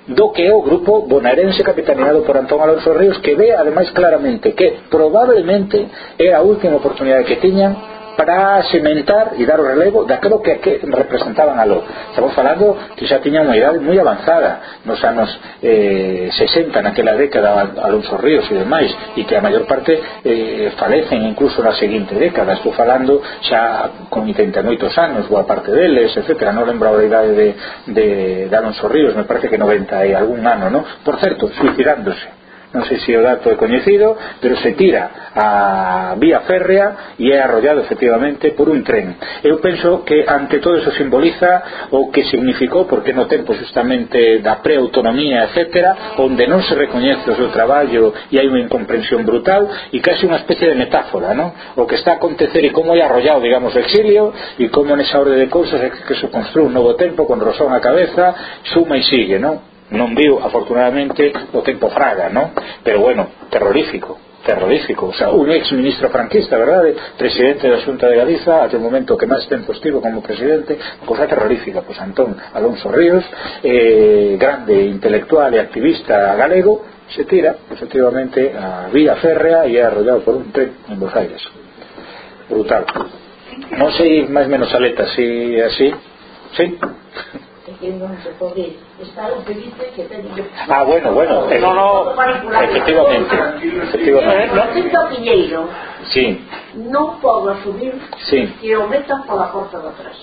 do que o grupo bonaerense capitaneado por Antón Alonso Ríos, que ve ademais claramente que probablemente é a última oportunidade que tiñan para sementar e dar o relevo daquilo que representaban aló. Estamos falando que xa tiñan unha idade moi avanzada nos anos 60, naquela década, Alonso Ríos e demais, e que a maior parte falecen incluso na seguinte década. Estou falando xa con 88 anos, boa parte deles, etc. Non lembro a idade de Alonso Ríos, me parece que 90 e algún ano, non? Por certo, suicidándose. Non sei se o dato é coñecido, pero se tira a vía férrea e é arrollado efectivamente por un tren. Eu penso que ante todo eso simboliza o que significou, porque no tempo justamente da preautonomía, etc., onde non se recoñece o seu traballo e hai unha incomprensión brutal, e casi unha especie de metáfora, non? O que está a acontecer e como é arrollado, digamos, o exilio, e como nesa orde de cousas é que se construe un novo tempo con Rosón a cabeza, suma e sigue, non? Non viu afortunadamente o tempo Fraga, non? Pero bueno, terrorífico, o sea, un ex ministro franquista, verdade, presidente da Xunta de Galiza, até o momento que máis tempo estivo como presidente, cosa terrorífica. Pois Antón Alonso Ríos, grande intelectual e activista galego, se tira efectivamente a vía férrea e é arrollado por un tren en Buenos Aires. Brutal. Non sei máis menos a letra, si así, sí? Que non se pode estar o que dice que ten que... Bueno, efectivamente. No centro Piñeiro, sí, non podo asumir, sí, que o metan pola porta de atrás.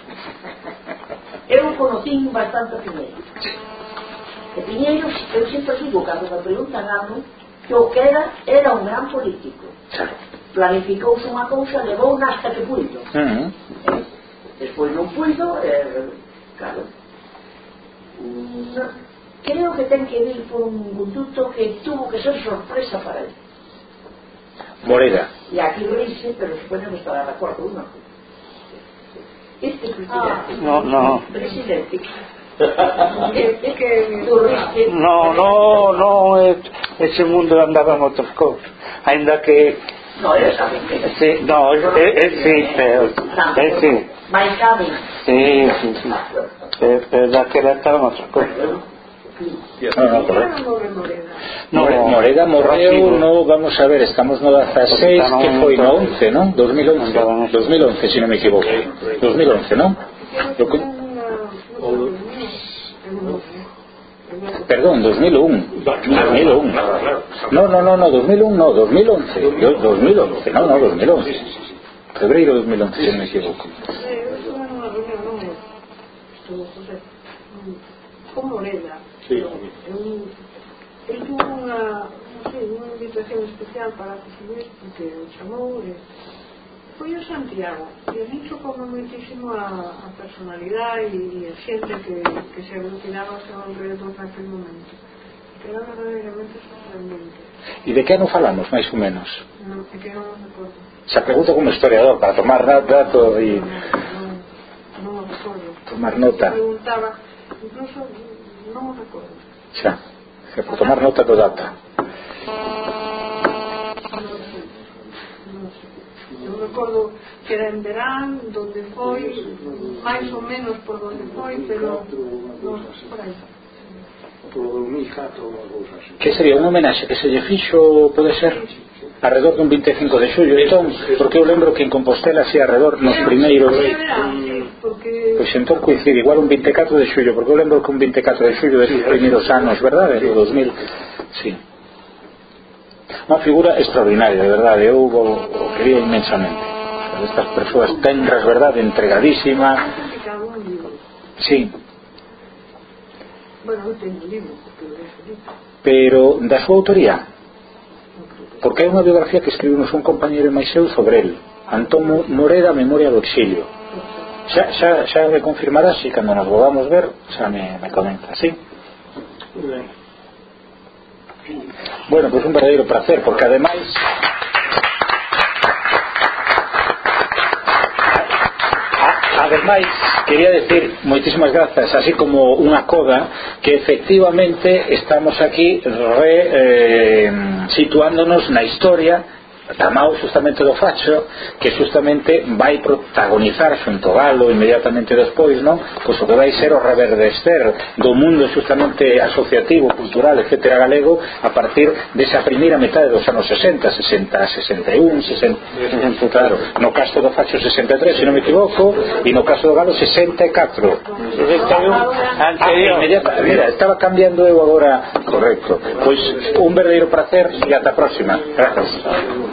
Eu conocín bastante Piñeiro. E Piñeiro, eu sempre digo, cando me preguntan algo, que o que era un gran político. Planificouse unha cousa, levou hasta que puido. Despois non puido, claro. Creo que ten que vir por un conducto que tuvo que ser sorpresa para él. Moreda. Y aquí lo dice, pero supongo que estará de acuerdo uno. Este presidente. No. Presidente. No, ese mundo andaba en outras cousas. Ainda que... No, él sabe que... Sí, no, sí. Mais sabe. Sí. Pero daquela estaba en outras cousas. Moreda morreu no, vamos a ver, estamos no 16, que foi no 11, non? 2011, se non me equivoco. 2011, non? Perdón, 2001. No, 2001 no, 2011. 2011, no, 2011. Febrero de 2011, se non me equivoco. Con Moreda. Sí. Él tuvo una invitación especial para recibir, porque o chamou, foi o Santiago, e a mí chocoume moitísimo a personalidade e a xente que se aglutinaba ao seu alrededor naquele momento, que era verdadeiramente sorprendente. E de que ano falamos, máis ou menos? Non, é que non me recordo. Se pregunta como historiador, para tomar dato e... Non me recordo. Tomar nota. Preguntaba, incluso non me recordo. Xa, que por tomar nota do data. Non recordo que era en verán, donde foi, máis ou menos por donde foi, pero non, por aí. Por 2004 ou algo así. Que sería un homenaxe que se lle fixo, pode ser, alrededor dun 25 de xullo, entón, porque eu lembro que en Compostela así alrededor nos primeiros... Pois entón coincide, igual un 24 de xullo, porque eu lembro que un 24 de xullo desses primeiros anos, verdade, do 2000, sí. Unha figura extraordinaria, de verdade, eu o quería inmensamente. Estas persoas tenras, verdade, entregadísima. Sí. Bueno, eu teño libro, pero da súa autoría, porque hai unha biografía que escribimos un compañero máis seu sobre el, Antón Moreda, Memoria do Exilio. Xa me confirmarás, e cando nos volvamos ver xa me comenta, ¿sí? Bueno, pues un verdadeiro placer, porque ademais quería decir moitísimas grazas, así como unha coda, que efectivamente estamos aquí situándonos na historia tamao justamente do Facho, que justamente vai protagonizar xunto Galo inmediatamente despois, non? Pois o que vai ser o reverdecer do mundo justamente asociativo, cultural, etcétera, galego, a partir desa primeira metade dos anos 60, 61, 60, claro, no caso do Facho 63, se non me equivoco, e no caso do Galo 64. Mira, estaba cambiando eu agora, correcto. Pois un verdadeiro prazer e ata a próxima. Grazas.